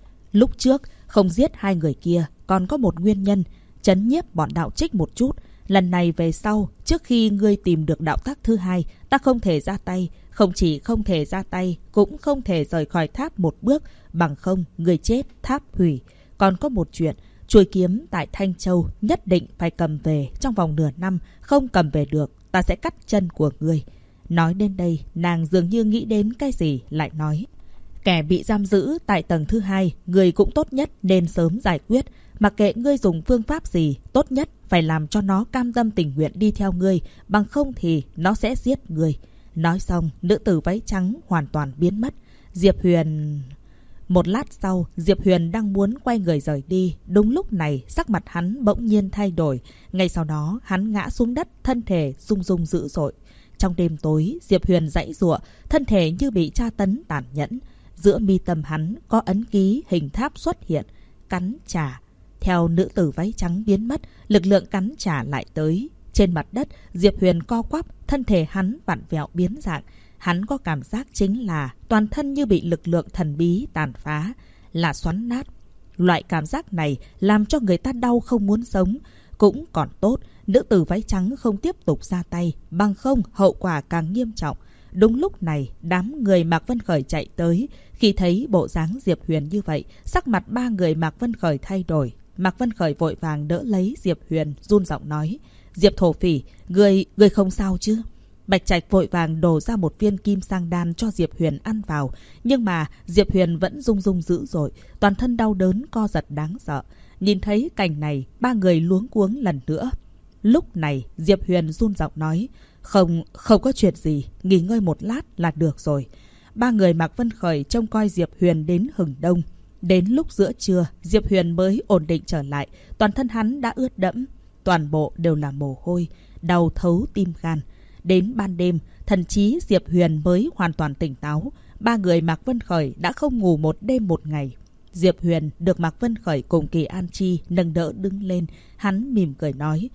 Lúc trước, không giết hai người kia, còn có một nguyên nhân, trấn nhiếp bọn đạo trích một chút. Lần này về sau, trước khi ngươi tìm được đạo tác thứ hai, ta không thể ra tay. Không chỉ không thể ra tay, cũng không thể rời khỏi tháp một bước, bằng không, người chết, tháp hủy. Còn có một chuyện, chuôi kiếm tại Thanh Châu nhất định phải cầm về trong vòng nửa năm, không cầm về được, ta sẽ cắt chân của ngươi. Nói đến đây, nàng dường như nghĩ đến cái gì, lại nói. Kẻ bị giam giữ tại tầng thứ hai, người cũng tốt nhất nên sớm giải quyết. Mặc kệ ngươi dùng phương pháp gì, tốt nhất phải làm cho nó cam tâm tình nguyện đi theo ngươi, bằng không thì nó sẽ giết ngươi. Nói xong, nữ tử váy trắng hoàn toàn biến mất. Diệp Huyền... Một lát sau, Diệp Huyền đang muốn quay người rời đi. Đúng lúc này, sắc mặt hắn bỗng nhiên thay đổi. Ngay sau đó, hắn ngã xuống đất, thân thể rung rung dữ dội. Trong đêm tối, Diệp Huyền giãy giụa, thân thể như bị tra tấn tàn nhẫn. Giữa mi tâm hắn có ấn ký hình tháp xuất hiện, cắn trả. Theo nữ tử váy trắng biến mất, lực lượng cắn trả lại tới. Trên mặt đất, Diệp Huyền co quắp, thân thể hắn vặn vẹo biến dạng. Hắn có cảm giác chính là toàn thân như bị lực lượng thần bí tàn phá, là xoắn nát. Loại cảm giác này làm cho người ta đau không muốn sống. Cũng còn tốt, nữ tử váy trắng không tiếp tục ra tay, bằng không hậu quả càng nghiêm trọng. Đúng lúc này, đám người Mạc Vân Khởi chạy tới. Khi thấy bộ dáng Diệp Huyền như vậy, sắc mặt ba người Mạc Vân Khởi thay đổi. Mạc Vân Khởi vội vàng đỡ lấy Diệp Huyền, run giọng nói, Diệp thổ phỉ, người không sao chứ? Bạch Trạch vội vàng đổ ra một viên kim sang đan cho Diệp Huyền ăn vào. Nhưng mà Diệp Huyền vẫn rung rung dữ dội, toàn thân đau đớn co giật đáng sợ. Nhìn thấy cảnh này, ba người luống cuống lần nữa. Lúc này Diệp Huyền run giọng nói, không có chuyện gì, nghỉ ngơi một lát là được rồi. Ba người Mạc Vân Khởi trông coi Diệp Huyền đến hừng đông. Đến lúc giữa trưa, Diệp Huyền mới ổn định trở lại. Toàn thân hắn đã ướt đẫm, toàn bộ đều là mồ hôi, đau thấu tim gan. Đến ban đêm, thần trí Diệp Huyền mới hoàn toàn tỉnh táo. Ba người Mạc Vân Khởi đã không ngủ một đêm một ngày. Diệp Huyền được Mạc Vân Khởi cùng Kỳ An Chi nâng đỡ đứng lên. Hắn mỉm cười nói,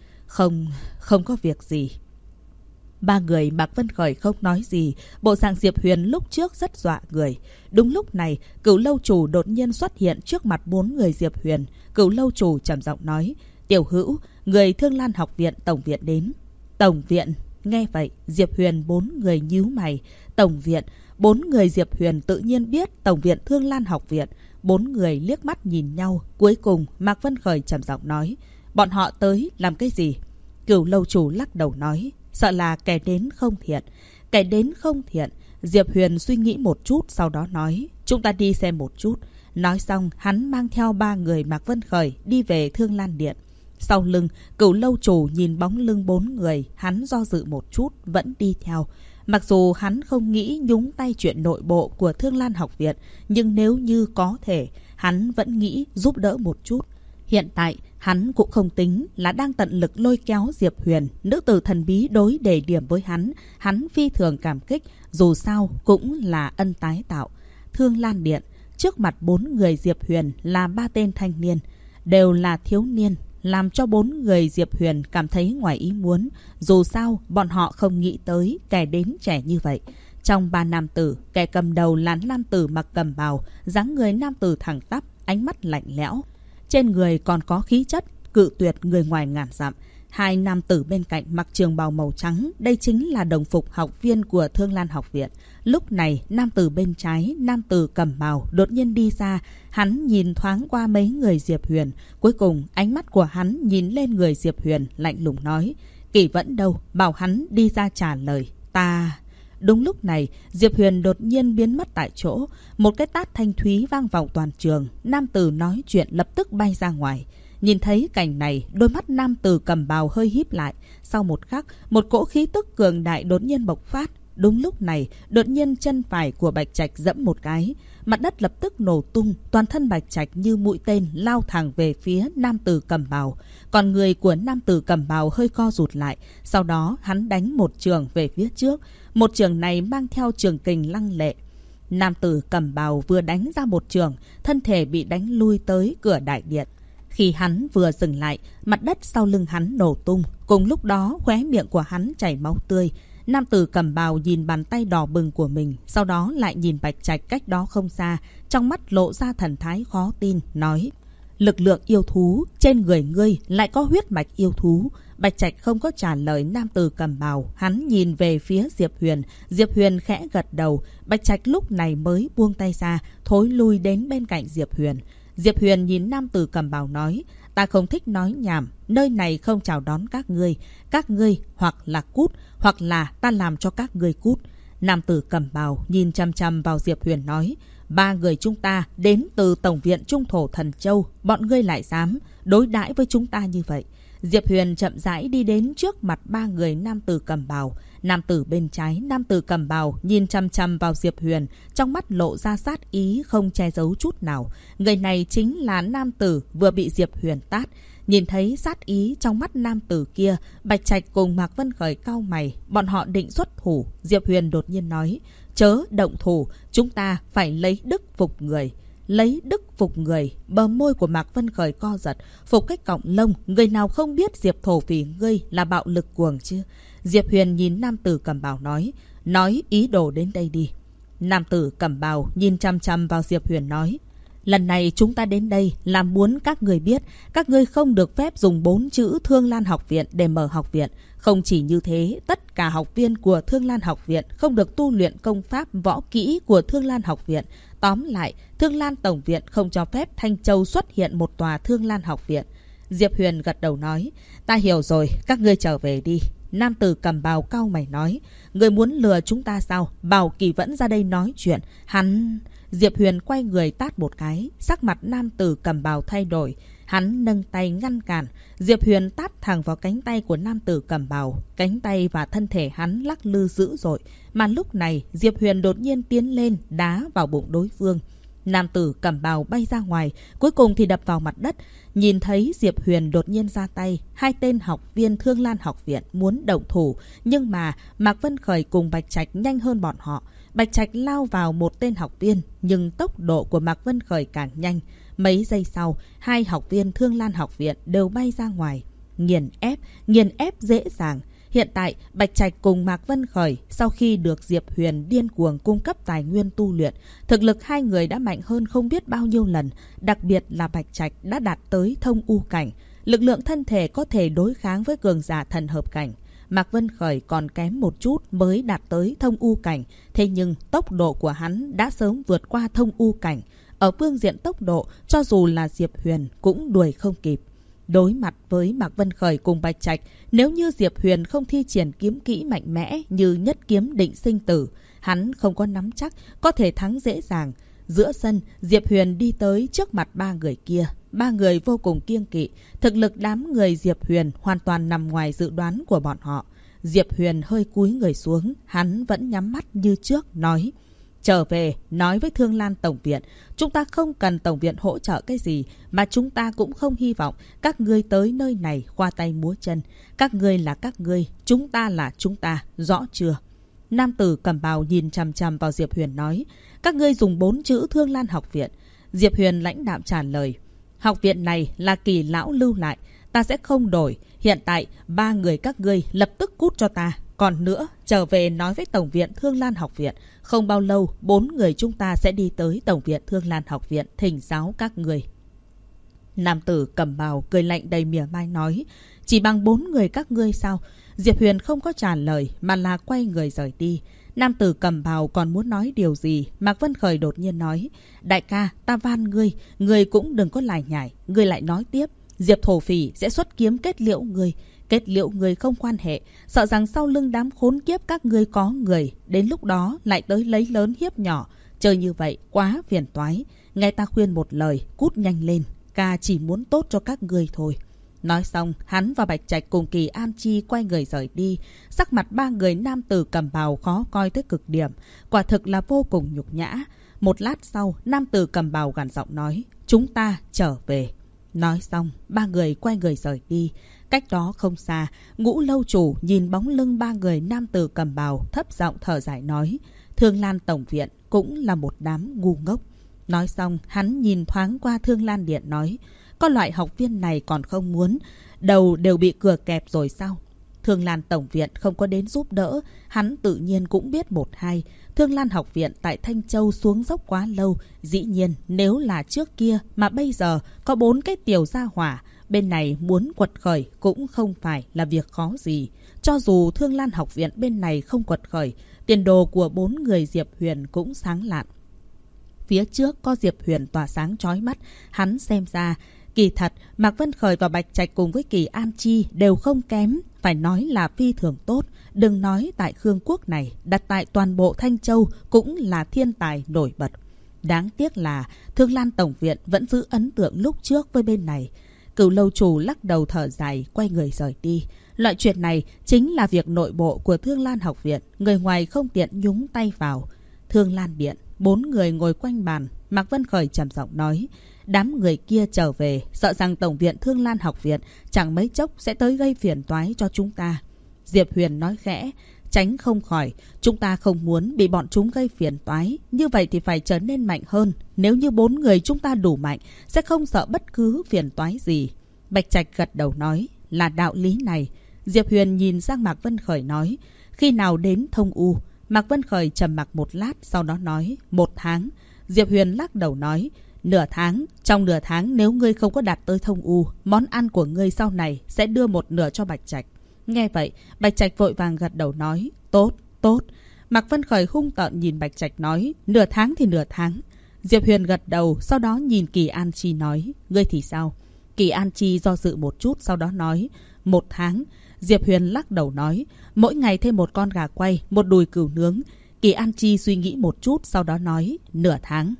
không có việc gì. Ba người Mạc Vân Khởi không nói gì. Bộ dạng Diệp Huyền lúc trước rất dọa người. Đúng lúc này, Cửu lâu chủ đột nhiên xuất hiện trước mặt bốn người Diệp Huyền. Cửu lâu chủ trầm giọng nói, tiểu hữu, người Thương Lan học viện tổng viện đến. Tổng viện? Nghe vậy, Diệp Huyền bốn người nhíu mày. Tổng viện? Bốn người Diệp Huyền tự nhiên biết Tổng viện Thương Lan học viện. Bốn người liếc mắt nhìn nhau. Cuối cùng, Mạc Vân Khởi trầm giọng nói, bọn họ tới làm cái gì? Cửu lâu chủ lắc đầu nói, sợ là kẻ đến không thiện. Kẻ đến không thiện. Diệp Huyền suy nghĩ một chút, sau đó nói, chúng ta đi xem một chút. Nói xong, hắn mang theo ba người Mạc Vân Khởi đi về Thương Lan Điện. Sau lưng, Cửu lâu chủ nhìn bóng lưng bốn người, hắn do dự một chút, vẫn đi theo. Mặc dù hắn không nghĩ nhúng tay chuyện nội bộ của Thương Lan học viện, nhưng nếu như có thể, hắn vẫn nghĩ giúp đỡ một chút. Hiện tại, hắn cũng không tính là đang tận lực lôi kéo Diệp Huyền. Nữ tử thần bí đối đề điểm với hắn phi thường cảm kích, dù sao cũng là ân tái tạo. Thương Lan Điện, trước mặt bốn người Diệp Huyền là ba tên thanh niên, đều là thiếu niên, làm cho bốn người Diệp Huyền cảm thấy ngoài ý muốn. Dù sao, bọn họ không nghĩ tới kẻ đến trẻ như vậy. Trong ba nam tử, kẻ cầm đầu là nam tử mặc cầm bào, dáng người nam tử thẳng tắp, ánh mắt lạnh lẽo. Trên người còn có khí chất cự tuyệt người ngoài ngàn dặm. Hai nam tử bên cạnh mặc trường bào màu trắng, đây chính là đồng phục học viên của Thương Lan học viện. Lúc này, nam tử bên trái, nam tử cầm bào đột nhiên đi ra. Hắn nhìn thoáng qua mấy người Diệp Huyền. Cuối cùng, ánh mắt của hắn nhìn lên người Diệp Huyền, lạnh lùng nói, Kỳ Vẫn đâu, bảo hắn đi ra trả lời. Ta... Đúng lúc này, Diệp Huyền đột nhiên biến mất tại chỗ. Một cái tát thanh thúy vang vọng toàn trường. Nam tử nói chuyện lập tức bay ra ngoài. Nhìn thấy cảnh này, đôi mắt nam tử cầm bào hơi híp lại. Sau một khắc, một cỗ khí tức cường đại đột nhiên bộc phát. Đúng lúc này, đột nhiên chân phải của Bạch Trạch giẫm một cái. Mặt đất lập tức nổ tung, toàn thân Bạch Trạch như mũi tên lao thẳng về phía nam tử cầm bào. Còn người của nam tử cầm bào hơi co rụt lại. Sau đó, hắn đánh một chưởng về phía trước. Một chưởng này mang theo trường kình lăng lệ. Nam tử cầm bào vừa đánh ra một chưởng, thân thể bị đánh lui tới cửa đại điện. Khi hắn vừa dừng lại, mặt đất sau lưng hắn nổ tung. Cùng lúc đó, khóe miệng của hắn chảy máu tươi. Nam tử cầm bào nhìn bàn tay đỏ bừng của mình, sau đó lại nhìn Bạch Trạch cách đó không xa, trong mắt lộ ra thần thái khó tin, nói: lực lượng yêu thú, trên người ngươi lại có huyết mạch yêu thú. Bạch Trạch không có trả lời nam tử cầm bào, hắn nhìn về phía Diệp Huyền. Diệp Huyền khẽ gật đầu, Bạch Trạch lúc này mới buông tay ra, thối lui đến bên cạnh Diệp Huyền. Diệp Huyền nhìn nam tử cầm bào nói: ta không thích nói nhảm, nơi này không chào đón các ngươi hoặc là cút, hoặc là ta làm cho các ngươi cút. Nam tử cầm bào nhìn chăm chăm vào Diệp Huyền nói: 3 người chúng ta đến từ Tổng viện Trung Thổ Thần Châu, bọn ngươi lại dám đối đãi với chúng ta như vậy. Diệp Huyền chậm rãi đi đến trước mặt 3 người nam tử cầm bào. Nam tử bên trái, nam tử cầm bào nhìn chăm chăm vào Diệp Huyền, trong mắt lộ ra sát ý không che giấu chút nào. Người này chính là nam tử vừa bị Diệp Huyền tát. Nhìn thấy sát ý trong mắt nam tử kia, Bạch Trạch cùng Mạc Vân Khởi cau mày, bọn họ định xuất thủ. Diệp Huyền đột nhiên nói: chớ động thủ, chúng ta phải lấy đức phục người. Lấy đức phục người. Bờ môi của Mạc Vân Khởi co giật. Phục cái cọng lông, người nào không biết Diệp thổ phỉ ngươi là bạo lực cuồng chứ? Diệp Huyền nhìn nam tử cầm bào nói ý đồ đến đây đi. Nam tử cầm bào nhìn chăm chăm vào Diệp Huyền nói: lần này chúng ta đến đây là muốn các người biết, các ngươi không được phép dùng 4 chữ Thương Lan học viện để mở học viện. Không chỉ như thế, tất cả học viên của Thương Lan học viện không được tu luyện công pháp võ kỹ của Thương Lan học viện. Tóm lại, Thương Lan tổng viện không cho phép Thanh Châu xuất hiện một tòa Thương Lan học viện. Diệp Huyền gật đầu nói: ta hiểu rồi, các ngươi trở về đi. Nam tử cầm bào cau mày nói: người muốn lừa chúng ta sao? Bảo Kỳ vẫn ra đây nói chuyện. Hắn... Diệp Huyền quay người tát một cái, sắc mặt nam tử cầm bào thay đổi. Hắn nâng tay ngăn cản. Diệp Huyền tát thẳng vào cánh tay của nam tử cầm bào. Cánh tay và thân thể hắn lắc lư dữ dội. Mà lúc này, Diệp Huyền đột nhiên tiến lên, đá vào bụng đối phương. Nam tử cầm bào bay ra ngoài, cuối cùng thì đập vào mặt đất. Nhìn thấy Diệp Huyền đột nhiên ra tay, 2 tên học viên Thương Lan học viện muốn động thủ, nhưng mà Mạc Vân Khởi cùng Bạch Trạch nhanh hơn bọn họ. Bạch Trạch lao vào một tên học viên, nhưng tốc độ của Mạc Vân Khởi càng nhanh. Mấy giây sau, 2 học viên Thương Lan học viện đều bay ra ngoài. Nghiền ép dễ dàng. Hiện tại, Bạch Trạch cùng Mạc Vân Khởi sau khi được Diệp Huyền điên cuồng cung cấp tài nguyên tu luyện, thực lực 2 người đã mạnh hơn không biết bao nhiêu lần, đặc biệt là Bạch Trạch đã đạt tới thông u cảnh, lực lượng thân thể có thể đối kháng với cường giả thần hợp cảnh. Mạc Vân Khởi còn kém một chút mới đạt tới thông u cảnh, thế nhưng tốc độ của hắn đã sớm vượt qua thông u cảnh. Ở phương diện tốc độ, cho dù là Diệp Huyền cũng đuổi không kịp. Đối mặt với Mạc Vân Khởi cùng Bạch Trạch, nếu như Diệp Huyền không thi triển kiếm kỹ mạnh mẽ như nhất kiếm định sinh tử, hắn không có nắm chắc có thể thắng dễ dàng. Giữa sân, Diệp Huyền đi tới trước mặt 3 người kia. 3 người vô cùng kiêng kỵ, thực lực đám người Diệp Huyền hoàn toàn nằm ngoài dự đoán của bọn họ. Diệp Huyền hơi cúi người xuống, hắn vẫn nhắm mắt như trước, nói: trở về, nói với Thương Lan Tổng viện, chúng ta không cần Tổng viện hỗ trợ cái gì, mà chúng ta cũng không hy vọng các ngươi tới nơi này khoa tay múa chân. Các ngươi là các ngươi, chúng ta là chúng ta, rõ chưa? Nam tử cầm bào nhìn chằm chằm vào Diệp Huyền nói: các ngươi dùng 4 chữ Thương Lan học viện. Diệp Huyền lãnh đạm trả lời: học viện này là Kỳ lão lưu lại, ta sẽ không đổi. Hiện tại 3 người các ngươi lập tức cút cho ta. Còn nữa, trở về nói với Tổng viện Thương Lan học viện, không bao lâu 4 người chúng ta sẽ đi tới Tổng viện Thương Lan học viện thỉnh giáo các người. Nam tử cầm bào cười lạnh đầy mỉa mai nói: chỉ bằng 4 người các ngươi sao? Diệp Huyền không có trả lời mà là quay người rời đi. Nam tử cầm bào còn muốn nói điều gì, Mạc Vân Khởi đột nhiên nói: đại ca, ta van ngươi cũng đừng có lải nhải. Ngươi lại nói tiếp, Diệp thổ phỉ sẽ xuất kiếm kết liễu ngươi. Kết liễu người không quan hệ, sợ rằng sau lưng đám khốn kiếp các ngươi có người, đến lúc đó lại tới lấy lớn hiếp nhỏ. Chơi như vậy quá phiền toái. Nghe ta khuyên một lời, cút nhanh lên. ca chỉ muốn tốt cho các người thôi. Nói xong, hắn và Bạch Trạch cùng Kỳ An Chi quay người rời đi. Sắc mặt ba người nam tử cầm bào khó coi tới cực điểm. Quả thực là vô cùng nhục nhã. Một lát sau, nam tử cầm bào gằn giọng nói, chúng ta trở về. Nói xong, ba người quay người rời đi. Cách đó không xa, Ngũ lâu chủ nhìn bóng lưng ba người nam tử cầm bào, thấp giọng thở dài nói, Thương Lan Tổng Viện cũng là một đám ngu ngốc. Nói xong, hắn nhìn thoáng qua Thương Lan Điện nói, có loại học viên này còn không muốn, đầu đều bị cửa kẹp rồi sao? Thương Lan Tổng Viện không có đến giúp đỡ, hắn tự nhiên cũng biết một hai. Thương Lan Học Viện tại Thanh Châu xuống dốc quá lâu, dĩ nhiên nếu là trước kia mà bây giờ có 4 cái tiểu gia hỏa, bên này muốn quật khởi cũng không phải là việc khó gì. Cho dù Thương Lan Học Viện bên này không quật khởi, tiền đồ của 4 người Diệp Huyền cũng sáng lạn. Phía trước có Diệp Huyền tỏa sáng chói mắt, hắn xem ra kỳ thật, Mạc Vân Khởi và Bạch Trạch cùng với Kỳ An Chi đều không kém, phải nói là phi thường tốt. Đừng nói tại Khương Quốc này, đặt tại toàn bộ Thanh Châu cũng là thiên tài nổi bật. Đáng tiếc là Thương Lan Tổng Viện vẫn giữ ấn tượng lúc trước với bên này. Cửu lâu chủ lắc đầu thở dài, quay người rời đi. Loại chuyện này chính là việc nội bộ của Thương Lan Học Viện, người ngoài không tiện nhúng tay vào. Thương Lan Điện, 4 người ngồi quanh bàn, Mạc Vân Khởi trầm giọng nói, đám người kia trở về, sợ rằng Tổng viện Thương Lan Học Viện chẳng mấy chốc sẽ tới gây phiền toái cho chúng ta. Diệp Huyền nói khẽ, tránh không khỏi, chúng ta không muốn bị bọn chúng gây phiền toái, như vậy thì phải trở nên mạnh hơn. Nếu như 4 người chúng ta đủ mạnh, sẽ không sợ bất cứ phiền toái gì. Bạch Trạch gật đầu nói, là đạo lý này. Diệp Huyền nhìn sang Mạc Vân Khởi nói, khi nào đến Thông U? Mạc Vân Khởi trầm mặc một lát, sau đó nói, 1 tháng. Diệp Huyền lắc đầu nói, nửa tháng. Trong nửa tháng nếu ngươi không có đạt tới Thông U, món ăn của ngươi sau này sẽ đưa 1/2 cho Bạch Trạch. Nghe vậy, Bạch Trạch vội vàng gật đầu nói, tốt, tốt. Mạc Vân Khởi hung tợn nhìn Bạch Trạch nói, nửa tháng thì nửa tháng. Diệp Huyền gật đầu, sau đó nhìn Kỳ An Chi nói, ngươi thì sao? Kỳ An Chi do dự một chút, sau đó nói, 1 tháng. Diệp Huyền lắc đầu nói, mỗi ngày thêm 1 con gà quay, 1 đùi cừu nướng. Kỳ An Chi suy nghĩ một chút, sau đó nói, nửa tháng.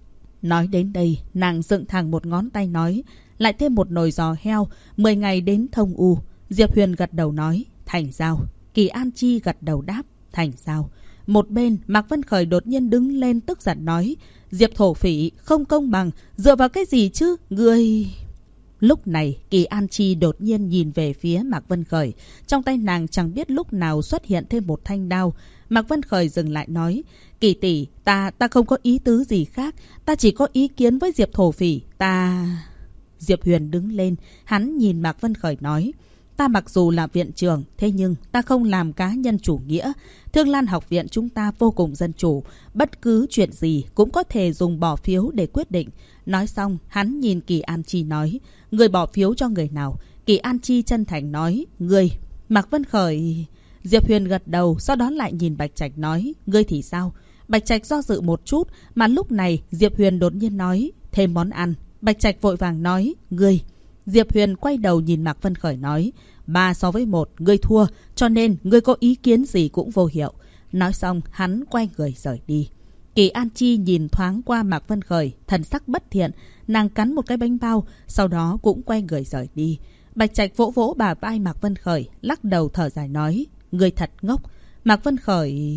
Nói đến đây, nàng dựng thẳng một ngón tay nói, lại thêm 1 nồi giò heo, 10 ngày đến Thông U. Diệp Huyền gật đầu nói, thành giao. Kỳ An Chi gật đầu đáp, thành giao. Một bên, Mạc Vân Khởi đột nhiên đứng lên tức giận nói, Diệp thổ phỉ, không công bằng, dựa vào cái gì chứ, ngươi... Lúc này, Kỳ An Chi đột nhiên nhìn về phía Mạc Vân Khởi. Trong tay nàng chẳng biết lúc nào xuất hiện thêm 1 thanh đao. Mạc Vân Khởi dừng lại nói, Kỳ tỷ, ta không có ý tứ gì khác. Ta chỉ có ý kiến với Diệp thổ phỉ. Diệp Huyền đứng lên, hắn nhìn Mạc Vân Khởi nói, ta mặc dù là viện trưởng, thế nhưng ta không làm cá nhân chủ nghĩa. Thương Lan Học Viện chúng ta vô cùng dân chủ, bất cứ chuyện gì cũng có thể dùng bỏ phiếu để quyết định. Nói xong, hắn nhìn Kỳ An Chi nói, người bỏ phiếu cho người nào? Kỳ An Chi chân thành nói, người. Mạc Vân Khởi... Diệp Huyền gật đầu, sau đó lại nhìn Bạch Trạch nói, ngươi thì sao? Bạch Trạch do dự một chút, mà lúc này Diệp Huyền đột nhiên nói, thêm món ăn. Bạch Trạch vội vàng nói, ngươi. Diệp Huyền quay đầu nhìn Mạc Vân Khởi nói, 3 so với 1, ngươi thua, cho nên ngươi có ý kiến gì cũng vô hiệu. Nói xong, hắn quay người rời đi. Kỳ An Chi nhìn thoáng qua Mạc Vân Khởi, thần sắc bất thiện, nàng cắn một cái bánh bao, sau đó cũng quay người rời đi. Bạch Trạch vỗ vỗ bả vai Mạc Vân Khởi, lắc đầu thở dài nói, ngươi thật ngốc. Mạc Vân Khởi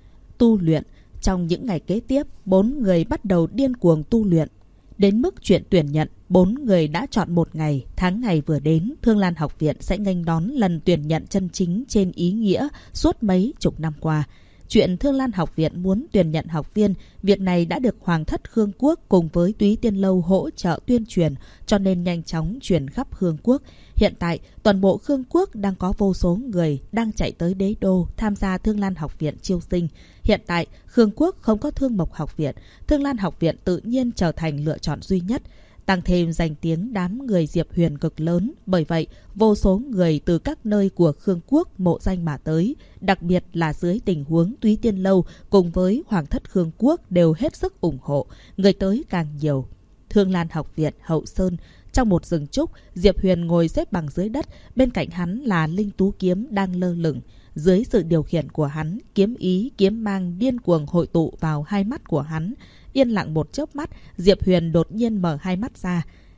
tu luyện. Trong những ngày kế tiếp, 4 người bắt đầu điên cuồng tu luyện. Đến mức chuyện tuyển nhận, 4 người đã chọn 1 ngày. Tháng ngày vừa đến, Thương Lan Học Viện sẽ nghênh đón lần tuyển nhận chân chính trên ý nghĩa suốt mấy chục năm qua. Chuyện Thương Lan Học Viện muốn tuyển nhận học viên, việc này đã được Hoàng thất Khương Quốc cùng với Túy Tiên Lâu hỗ trợ tuyên truyền, cho nên nhanh chóng truyền khắp Khương Quốc. Hiện tại, toàn bộ Khương Quốc đang có vô số người đang chạy tới đế đô tham gia Thương Lan Học Viện chiêu sinh. Hiện tại, Khương Quốc không có Thương Mộc Học Viện, Thương Lan Học Viện tự nhiên trở thành lựa chọn duy nhất. Tăng thêm danh tiếng đám người Diệp Huyền cực lớn, bởi vậy vô số người từ các nơi của Khương Quốc mộ danh mà tới, đặc biệt là dưới tình huống Túy Tiên Lâu cùng với Hoàng thất Khương Quốc đều hết sức ủng hộ, người tới càng nhiều. Thương Lan Học Viện hậu sơn, trong một rừng trúc, Diệp Huyền ngồi xếp bằng dưới đất, bên cạnh hắn là Linh Tú Kiếm đang lơ lửng. Dưới sự điều khiển của hắn, kiếm ý, kiếm mang điên cuồng hội tụ vào hai mắt của hắn. Yên lặng một chớp mắt, Diệp Huyền đột nhiên mở hai mắt ra.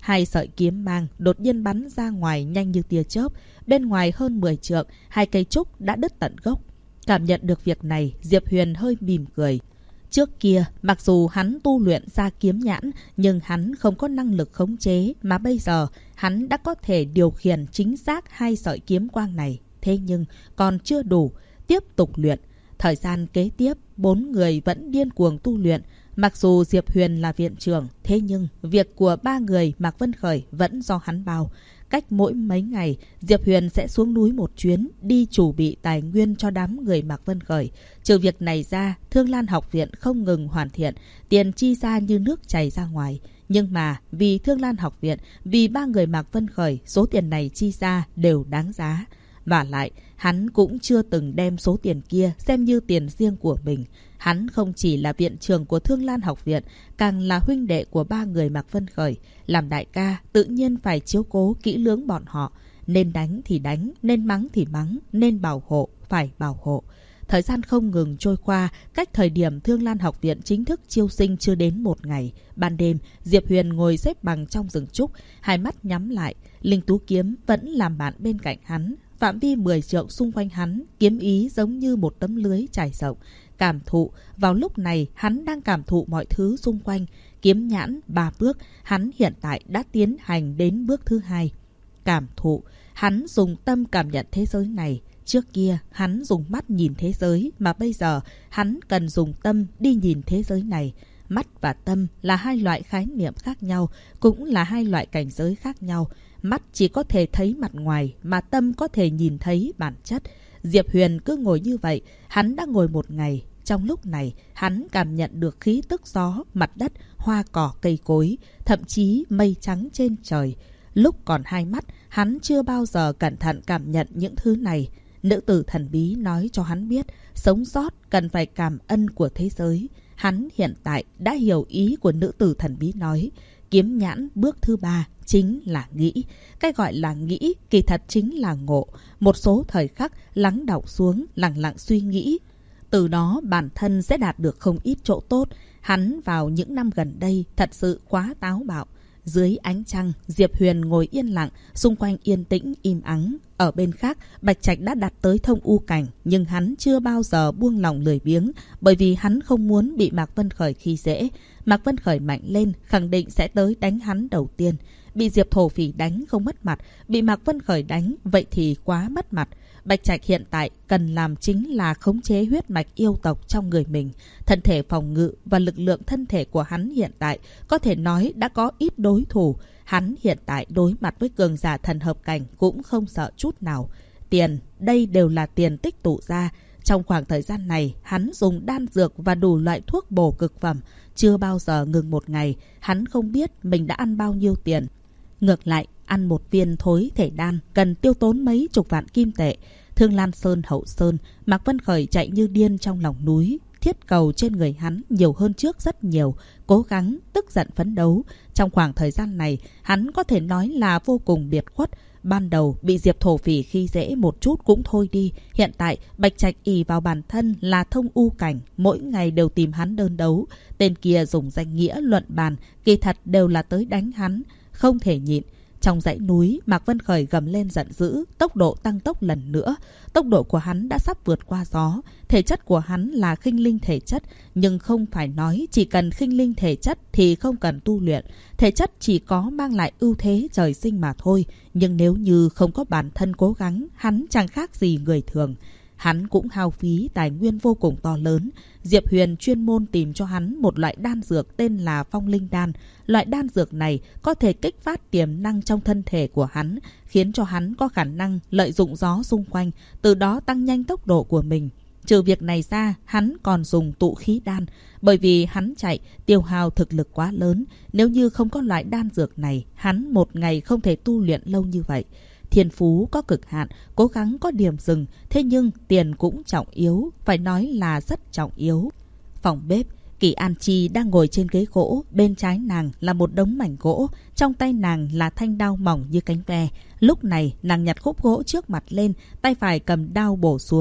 2 sợi kiếm mang đột nhiên bắn ra ngoài nhanh như tia chớp. Bên ngoài hơn 10 trượng, 2 cây trúc đã đứt tận gốc. Cảm nhận được việc này, Diệp Huyền hơi mỉm cười. Trước kia, mặc dù hắn tu luyện ra kiếm nhãn, nhưng hắn không có năng lực khống chế, mà bây giờ hắn đã có thể điều khiển chính xác 2 sợi kiếm quang này. Thế nhưng còn chưa đủ, tiếp tục luyện. Thời gian kế tiếp, 4 người vẫn điên cuồng tu luyện. Mặc dù Diệp Huyền là viện trưởng, thế nhưng việc của 3 người Mạc Vân Khởi vẫn do hắn bao. Cách mỗi mấy ngày, Diệp Huyền sẽ xuống núi một chuyến, đi chuẩn bị tài nguyên cho đám người Mạc Vân Khởi. Trừ việc này ra, Thương Lan học viện không ngừng hoàn thiện, tiền chi ra như nước chảy ra ngoài. Nhưng mà vì Thương Lan học viện, vì 3 người Mạc Vân Khởi, số tiền này chi ra đều đáng giá. Và lại, hắn cũng chưa từng đem số tiền kia xem như tiền riêng của mình. Hắn không chỉ là viện trưởng của Thương Lan học viện, càng là huynh đệ của 3 người Mạc Vân Khởi. Làm đại ca, tự nhiên phải chiếu cố kỹ lưỡng bọn họ. Nên đánh thì đánh, nên mắng thì mắng, nên bảo hộ, phải bảo hộ. Thời gian không ngừng trôi qua, cách thời điểm Thương Lan học viện chính thức chiêu sinh chưa đến 1 ngày. Ban đêm, Diệp Huyền ngồi xếp bằng trong rừng trúc, hai mắt nhắm lại. Linh Tú kiếm vẫn làm bạn bên cạnh hắn. Phạm vi 10 trượng xung quanh hắn, kiếm ý giống như một tấm lưới trải rộng. Cảm thụ, vào lúc này hắn đang cảm thụ mọi thứ xung quanh. Kiếm nhãn 3 bước, hắn hiện tại đã tiến hành đến bước thứ 2. Cảm thụ, hắn dùng tâm cảm nhận thế giới này. Trước kia hắn dùng mắt nhìn thế giới, mà bây giờ hắn cần dùng tâm đi nhìn thế giới này. Mắt và tâm là 2 loại khái niệm khác nhau, cũng là 2 loại cảnh giới khác nhau. Mắt chỉ có thể thấy mặt ngoài, mà tâm có thể nhìn thấy bản chất. Diệp Huyền cứ ngồi như vậy, hắn đã ngồi 1 ngày. Trong lúc này, hắn cảm nhận được khí tức gió, mặt đất, hoa cỏ, cây cối, thậm chí mây trắng trên trời. Lúc còn 2 mắt, hắn chưa bao giờ cẩn thận cảm nhận những thứ này. Nữ tử thần bí nói cho hắn biết, sống sót cần phải cảm ơn của thế giới. Hắn hiện tại đã hiểu ý của nữ tử thần bí nói. Kiếm nhãn bước thứ 3 chính là nghĩ. Cái gọi là nghĩ kỳ thật chính là ngộ. Một số thời khắc lắng đọng xuống, lặng lặng suy nghĩ. Từ đó bản thân sẽ đạt được không ít chỗ tốt. Hắn vào những năm gần đây thật sự quá táo bạo. Dưới ánh trăng, Diệp Huyền ngồi yên lặng, xung quanh yên tĩnh im ắng. Ở bên khác, Bạch Trạch đã đạt tới thông u cảnh, nhưng hắn chưa bao giờ buông lòng lười biếng, bởi vì hắn không muốn bị Mạc Vân Khởi khi dễ. Mạc Vân Khởi mạnh lên, khẳng định sẽ tới đánh hắn đầu tiên. Bị Diệp Thổ Phỉ đánh không mất mặt, bị Mạc Vân Khởi đánh, vậy thì quá mất mặt. Bạch Trạch hiện tại cần làm chính là khống chế huyết mạch yêu tộc trong người mình. Thân thể phòng ngự và lực lượng thân thể của hắn hiện tại có thể nói đã có ít đối thủ. Hắn hiện tại đối mặt với cường giả thần hợp cảnh cũng không sợ chút nào. Tiền, đây đều là tiền tích tụ ra. Trong khoảng thời gian này, hắn dùng đan dược và đủ loại thuốc bổ cực phẩm. Chưa bao giờ ngừng 1 ngày, hắn không biết mình đã ăn bao nhiêu tiền. Ngược lại, ăn 1 viên thối thể đan cần tiêu tốn mấy chục vạn kim tệ. Thương Lan Sơn hậu sơn, Mạc Vân Khởi chạy như điên trong lòng núi. Thiết cầu trên người hắn nhiều hơn trước rất nhiều, cố gắng, tức giận phấn đấu. Trong khoảng thời gian này, hắn có thể nói là vô cùng biệt khuất. Ban đầu bị Diệp Thổ Phỉ khi dễ một chút cũng thôi đi. Hiện tại, Bạch Trạch ỷ vào bản thân là thông u cảnh, mỗi ngày đều tìm hắn đơn đấu. Tên kia dùng danh nghĩa luận bàn, kỳ thật đều là tới đánh hắn. Không thể nhịn. Trong dãy núi, Mạc Vân Khởi gầm lên giận dữ, tốc độ tăng tốc lần nữa. Tốc độ của hắn đã sắp vượt qua gió. Thể chất của hắn là khinh linh thể chất, nhưng không phải nói chỉ cần khinh linh thể chất thì không cần tu luyện. Thể chất chỉ có mang lại ưu thế trời sinh mà thôi. Nhưng nếu như không có bản thân cố gắng, hắn chẳng khác gì người thường. Hắn cũng hao phí tài nguyên vô cùng to lớn. Diệp Huyền chuyên môn tìm cho hắn một loại đan dược tên là Phong Linh Đan. Loại đan dược này có thể kích phát tiềm năng trong thân thể của hắn, khiến cho hắn có khả năng lợi dụng gió xung quanh, từ đó tăng nhanh tốc độ của mình. Trừ việc này ra, hắn còn dùng tụ khí đan, bởi vì hắn chạy tiêu hao thực lực quá lớn. Nếu như không có loại đan dược này, hắn 1 ngày không thể tu luyện lâu như vậy. Thiên phú có cực hạn, cố gắng có điểm dừng, thế nhưng tiền cũng trọng yếu, phải nói là rất trọng yếu. Phòng bếp, Kỳ An Chi đang ngồi trên ghế gỗ, bên trái nàng là một đống mảnh gỗ, trong tay nàng là thanh đao mỏng như cánh ve. Lúc này nàng nhặt khúc gỗ trước mặt lên, tay phải cầm đao bổ xuống.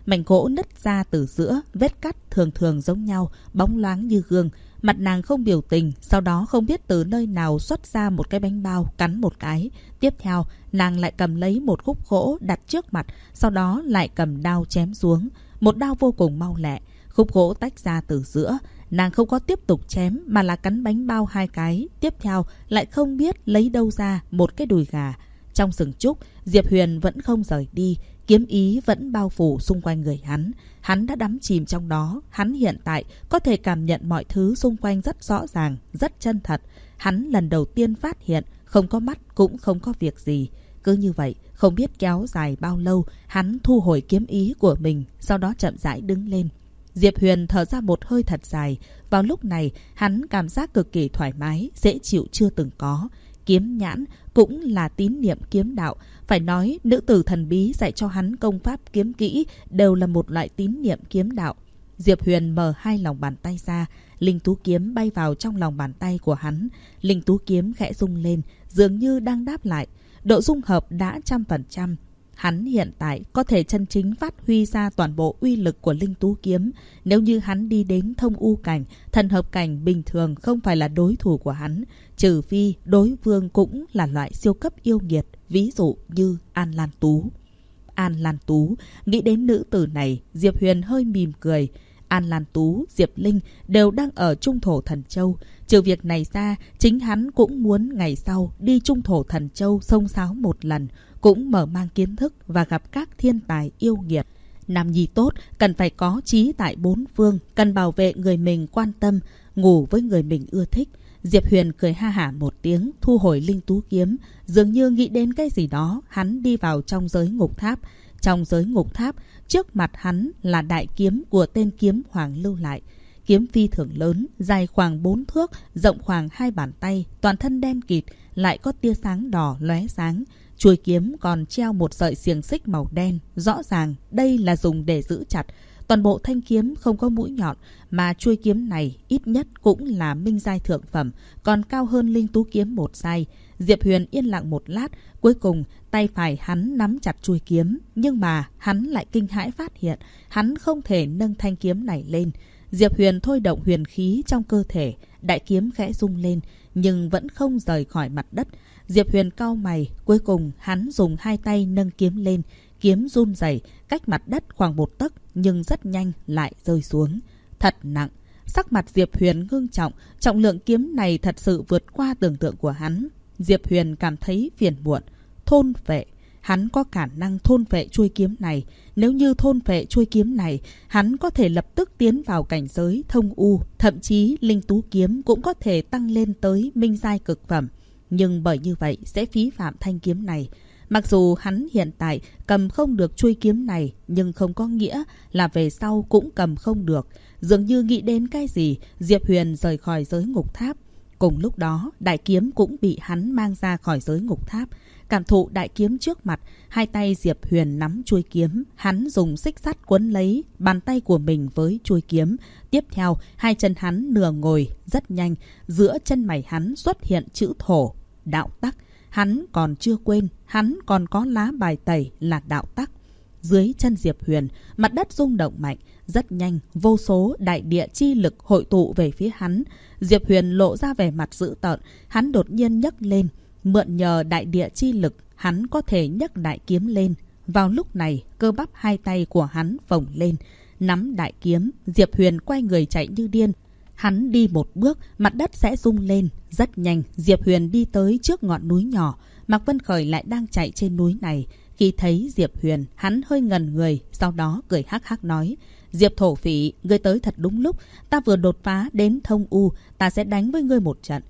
Mảnh gỗ nứt ra từ giữa, vết cắt thường thường giống nhau, bóng loáng như gương. Mặt nàng không biểu tình, sau đó không biết từ nơi nào xuất ra một cái bánh bao, cắn một cái. Tiếp theo, nàng lại cầm lấy một khúc gỗ đặt trước mặt, sau đó lại cầm đao chém xuống. Một đao vô cùng mau lẹ, khúc gỗ tách ra từ giữa. Nàng không có tiếp tục chém mà là cắn bánh bao 2 cái. Tiếp theo, lại không biết lấy đâu ra một cái đùi gà. Trong sừng trúc, Diệp Huyền vẫn không rời đi. Kiếm ý vẫn bao phủ xung quanh người hắn. Hắn đã đắm chìm trong đó. Hắn hiện tại có thể cảm nhận mọi thứ xung quanh rất rõ ràng, rất chân thật. Hắn lần đầu tiên phát hiện không có mắt cũng không có việc gì. Cứ như vậy, không biết kéo dài bao lâu, hắn thu hồi kiếm ý của mình, sau đó chậm rãi đứng lên. Diệp Huyền thở ra một hơi thật dài. Vào lúc này, hắn cảm giác cực kỳ thoải mái, dễ chịu chưa từng có. Kiếm nhãn cũng là tín niệm kiếm đạo. Phải nói, nữ tử thần bí dạy cho hắn công pháp kiếm kỹ đều là một loại tín niệm kiếm đạo. Diệp Huyền mở 2 lòng bàn tay ra, linh tú kiếm bay vào trong lòng bàn tay của hắn. Linh tú kiếm khẽ rung lên, dường như đang đáp lại. Độ dung hợp đã 100%. Hắn hiện tại có thể chân chính phát huy ra toàn bộ uy lực của linh tú kiếm. Nếu như hắn đi đến thông u cảnh, thần hợp cảnh bình thường không phải là đối thủ của hắn. Trừ phi đối phương cũng là loại siêu cấp yêu nghiệt, ví dụ như An Lan Tú. An Lan Tú, nghĩ đến nữ tử này, Diệp Huyền hơi mỉm cười. An Lan Tú, Diệp Linh đều đang ở Trung Thổ Thần Châu. Trừ việc này ra, chính hắn cũng muốn ngày sau đi Trung Thổ Thần Châu xông xáo một lần, cũng mở mang kiến thức và gặp các thiên tài yêu nghiệt. Nam nhi tốt, cần phải có trí tại 4 phương, cần bảo vệ người mình quan tâm, ngủ với người mình ưa thích. Diệp Huyền cười ha hả một tiếng, thu hồi linh tú kiếm. Dường như nghĩ đến cái gì đó, hắn đi vào trong giới ngục tháp. Trong giới ngục tháp, trước mặt hắn là đại kiếm của tên kiếm hoàng lưu lại. Kiếm phi thường lớn, dài khoảng 4 thước, rộng khoảng 2 bàn tay, toàn thân đen kịt, lại có tia sáng đỏ lóe sáng. Chuôi kiếm còn treo một sợi xiềng xích màu đen, rõ ràng đây là dùng để giữ chặt. Toàn bộ thanh kiếm không có mũi nhọn, mà chuôi kiếm này ít nhất cũng là minh giai thượng phẩm, còn cao hơn linh tú kiếm 1 giai. Diệp Huyền yên lặng một lát, cuối cùng tay phải hắn nắm chặt chuôi kiếm, nhưng mà hắn lại kinh hãi phát hiện, hắn không thể nâng thanh kiếm này lên. Diệp Huyền thôi động huyền khí trong cơ thể, đại kiếm khẽ rung lên, nhưng vẫn không rời khỏi mặt đất. Diệp Huyền cau mày, cuối cùng hắn dùng 2 tay nâng kiếm lên, kiếm run rẩy cách mặt đất khoảng 1 tấc, nhưng rất nhanh lại rơi xuống. Thật nặng. Sắc mặt Diệp Huyền ngưng trọng, trọng lượng kiếm này thật sự vượt qua tưởng tượng của hắn. Diệp Huyền cảm thấy phiền muộn. Thôn phệ. Hắn có khả năng thôn phệ chuôi kiếm này. Nếu như thôn phệ chuôi kiếm này, hắn có thể lập tức tiến vào cảnh giới thông u, thậm chí linh tú kiếm cũng có thể tăng lên tới minh giai cực phẩm. Nhưng bởi như vậy sẽ phí phạm thanh kiếm này. Mặc dù hắn hiện tại cầm không được chuôi kiếm này, nhưng không có nghĩa là về sau cũng cầm không được. Dường như nghĩ đến cái gì, Diệp Huyền rời khỏi giới ngục tháp. Cùng lúc đó, đại kiếm cũng bị hắn mang ra khỏi giới ngục tháp. Cảm thụ đại kiếm trước mặt, 2 tay Diệp Huyền nắm chuôi kiếm, hắn dùng xích sắt quấn lấy bàn tay của mình với chuôi kiếm. Tiếp theo, 2 chân hắn nửa ngồi, rất nhanh, giữa chân mày hắn xuất hiện chữ thổ, đạo tắc. Hắn còn chưa quên, hắn còn có lá bài tẩy là đạo tắc. Dưới chân Diệp Huyền, mặt đất rung động mạnh, rất nhanh, vô số đại địa chi lực hội tụ về phía hắn. Diệp Huyền lộ ra vẻ mặt dữ tợn, hắn đột nhiên nhấc lên, mượn nhờ đại địa chi lực, hắn có thể nhấc đại kiếm lên. Vào lúc này, cơ bắp 2 tay của hắn phồng lên, nắm đại kiếm, Diệp Huyền quay người chạy như điên. Hắn đi một bước, mặt đất sẽ rung lên. Rất nhanh, Diệp Huyền đi tới trước ngọn núi nhỏ. Mạc Vân Khởi lại đang chạy trên núi này. Khi thấy Diệp Huyền, hắn hơi ngẩn người, sau đó cười hắc hắc nói: Diệp thổ phỉ, ngươi tới thật đúng lúc. Ta vừa đột phá đến thông u, ta sẽ đánh với ngươi một trận.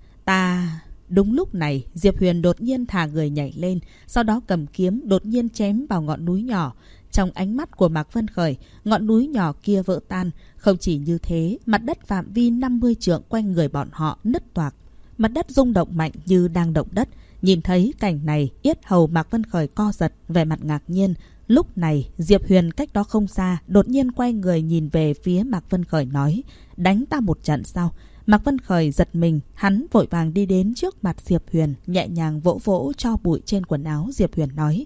Đúng lúc này, Diệp Huyền đột nhiên thả người nhảy lên, sau đó cầm kiếm đột nhiên chém vào ngọn núi nhỏ. Trong ánh mắt của Mạc Vân Khởi, ngọn núi nhỏ kia vỡ tan. Không chỉ như thế, mặt đất phạm vi 50 trượng quanh người bọn họ nứt toạc. Mặt đất rung động mạnh như đang động đất. Nhìn thấy cảnh này, yết hầu Mạc Vân Khởi co giật, vẻ mặt ngạc nhiên. Lúc này, Diệp Huyền cách đó không xa, đột nhiên quay người nhìn về phía Mạc Vân Khởi nói: Đánh ta một trận sao? Mạc Vân Khởi giật mình, hắn vội vàng đi đến trước mặt Diệp Huyền, nhẹ nhàng vỗ vỗ cho bụi trên quần áo Diệp Huyền nói: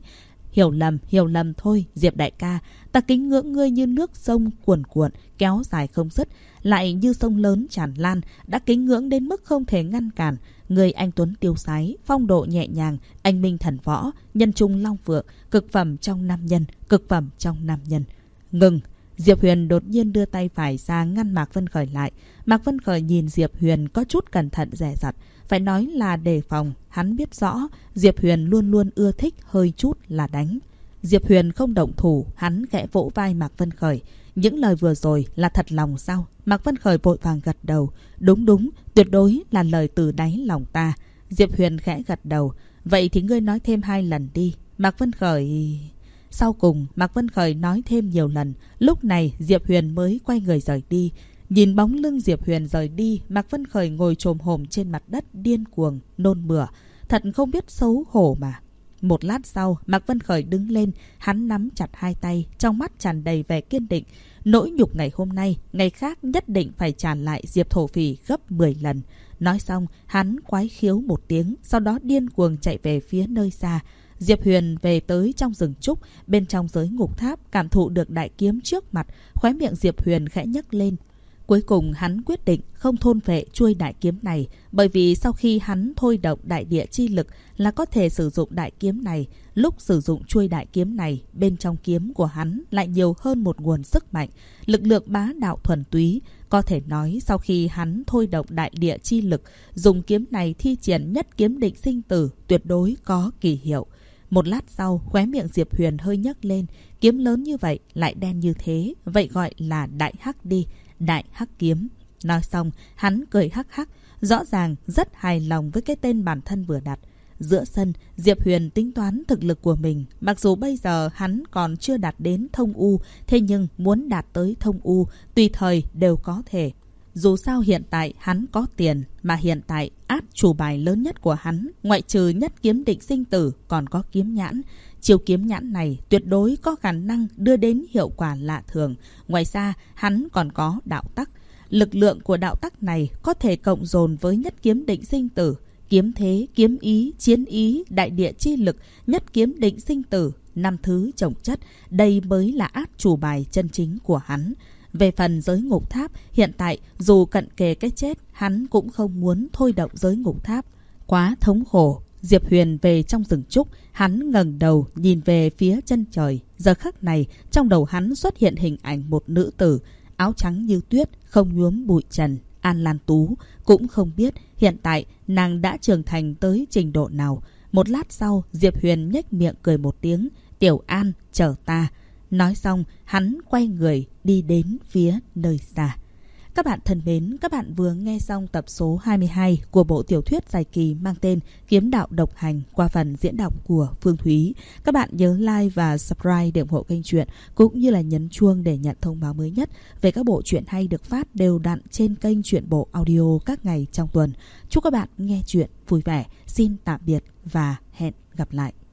hiểu lầm thôi, Diệp đại ca. Ta kính ngưỡng ngươi như nước sông cuồn cuộn, kéo dài không dứt, lại như sông lớn tràn lan, đã kính ngưỡng đến mức không thể ngăn cản. Người anh tuấn tiêu sái, phong độ nhẹ nhàng, anh minh thần võ, nhân trung long phượng, cực phẩm trong nam nhân, cực phẩm trong nam nhân. Ngừng! Diệp Huyền đột nhiên đưa tay phải ra ngăn Mạc Vân Khởi lại. Mạc Vân Khởi nhìn Diệp Huyền có chút cẩn thận dè dặt. Phải nói là đề phòng, hắn biết rõ Diệp Huyền luôn luôn ưa thích hơi chút là đánh. Diệp Huyền không động thủ, hắn khẽ vỗ vai Mạc Vân Khởi. Những lời vừa rồi là thật lòng sao? Mạc Vân Khởi vội vàng gật đầu. Đúng, tuyệt đối là lời từ đáy lòng ta. Diệp Huyền khẽ gật đầu. Vậy thì ngươi nói thêm 2 lần đi. Mạc Vân Khởi... Sau cùng, Mạc Vân Khởi nói thêm nhiều lần. Lúc này, Diệp Huyền mới quay người rời đi. Nhìn bóng lưng Diệp Huyền rời đi, Mạc Vân Khởi ngồi chồm hổm trên mặt đất điên cuồng, nôn mửa. Thật không biết xấu hổ mà. Một lát sau, Mạc Vân Khởi đứng lên, hắn nắm chặt 2 tay, trong mắt tràn đầy vẻ kiên định. Nỗi nhục ngày hôm nay, ngày khác nhất định phải trả lại Diệp thổ phỉ gấp 10 lần. Nói xong, hắn quái khiếu một tiếng, sau đó điên cuồng chạy về phía nơi xa. Diệp Huyền về tới trong rừng trúc, bên trong giới ngục tháp, cảm thụ được đại kiếm trước mặt, khóe miệng Diệp Huyền khẽ nhấc lên. Cuối cùng hắn quyết định không thôn vệ chuôi đại kiếm này, bởi vì sau khi hắn thôi động đại địa chi lực là có thể sử dụng đại kiếm này. Lúc sử dụng chuôi đại kiếm này, bên trong kiếm của hắn lại nhiều hơn một nguồn sức mạnh, lực lượng bá đạo thuần túy. Có thể nói sau khi hắn thôi động đại địa chi lực, dùng kiếm này thi triển nhất kiếm định sinh tử, tuyệt đối có kỳ hiệu. Một lát sau, khóe miệng Diệp Huyền hơi nhấc lên. Kiếm lớn như vậy, lại đen như thế, vậy gọi là đại hắc đi, đại hắc kiếm. Nói xong, hắn cười hắc hắc, rõ ràng rất hài lòng với cái tên bản thân vừa đặt. Giữa sân, Diệp Huyền tính toán thực lực của mình. Mặc dù bây giờ hắn còn chưa đạt đến thông U, thế nhưng muốn đạt tới thông U, tùy thời đều có thể. Dù sao hiện tại hắn có tiền, mà hiện tại át chủ bài lớn nhất của hắn, ngoại trừ nhất kiếm định sinh tử, còn có kiếm nhãn. Chiêu kiếm nhãn này tuyệt đối có khả năng đưa đến hiệu quả lạ thường. Ngoài ra, hắn còn có đạo tắc. Lực lượng của đạo tắc này có thể cộng dồn với nhất kiếm định sinh tử. Kiếm thế, kiếm ý, chiến ý, đại địa chi lực, nhất kiếm định sinh tử, 5 thứ chồng chất, đây mới là át chủ bài chân chính của hắn. Về phần giới ngục tháp, hiện tại dù cận kề cái chết, hắn cũng không muốn thôi động giới ngục tháp. Quá thống khổ. Diệp Huyền về trong rừng trúc, hắn ngẩng đầu nhìn về phía chân trời. Giờ khắc này, trong đầu hắn xuất hiện hình ảnh một nữ tử, áo trắng như tuyết, không nhuốm bụi trần. An Lan Tú cũng không biết hiện tại nàng đã trưởng thành tới trình độ nào. Một lát sau, Diệp Huyền nhếch miệng cười một tiếng. Tiểu An, chờ ta. Nói xong, hắn quay người đi đến phía nơi xa. Các bạn thân mến, các bạn vừa nghe xong tập số 22 của bộ tiểu thuyết dài kỳ mang tên Kiếm đạo độc hành qua phần diễn đọc của Phương Thúy. Các bạn nhớ like và subscribe để ủng hộ kênh truyện, cũng như là nhấn chuông để nhận thông báo mới nhất về các bộ truyện hay được phát đều đặn trên kênh Truyện Bộ Audio các ngày trong tuần. Chúc các bạn nghe truyện vui vẻ. Xin tạm biệt và hẹn gặp lại.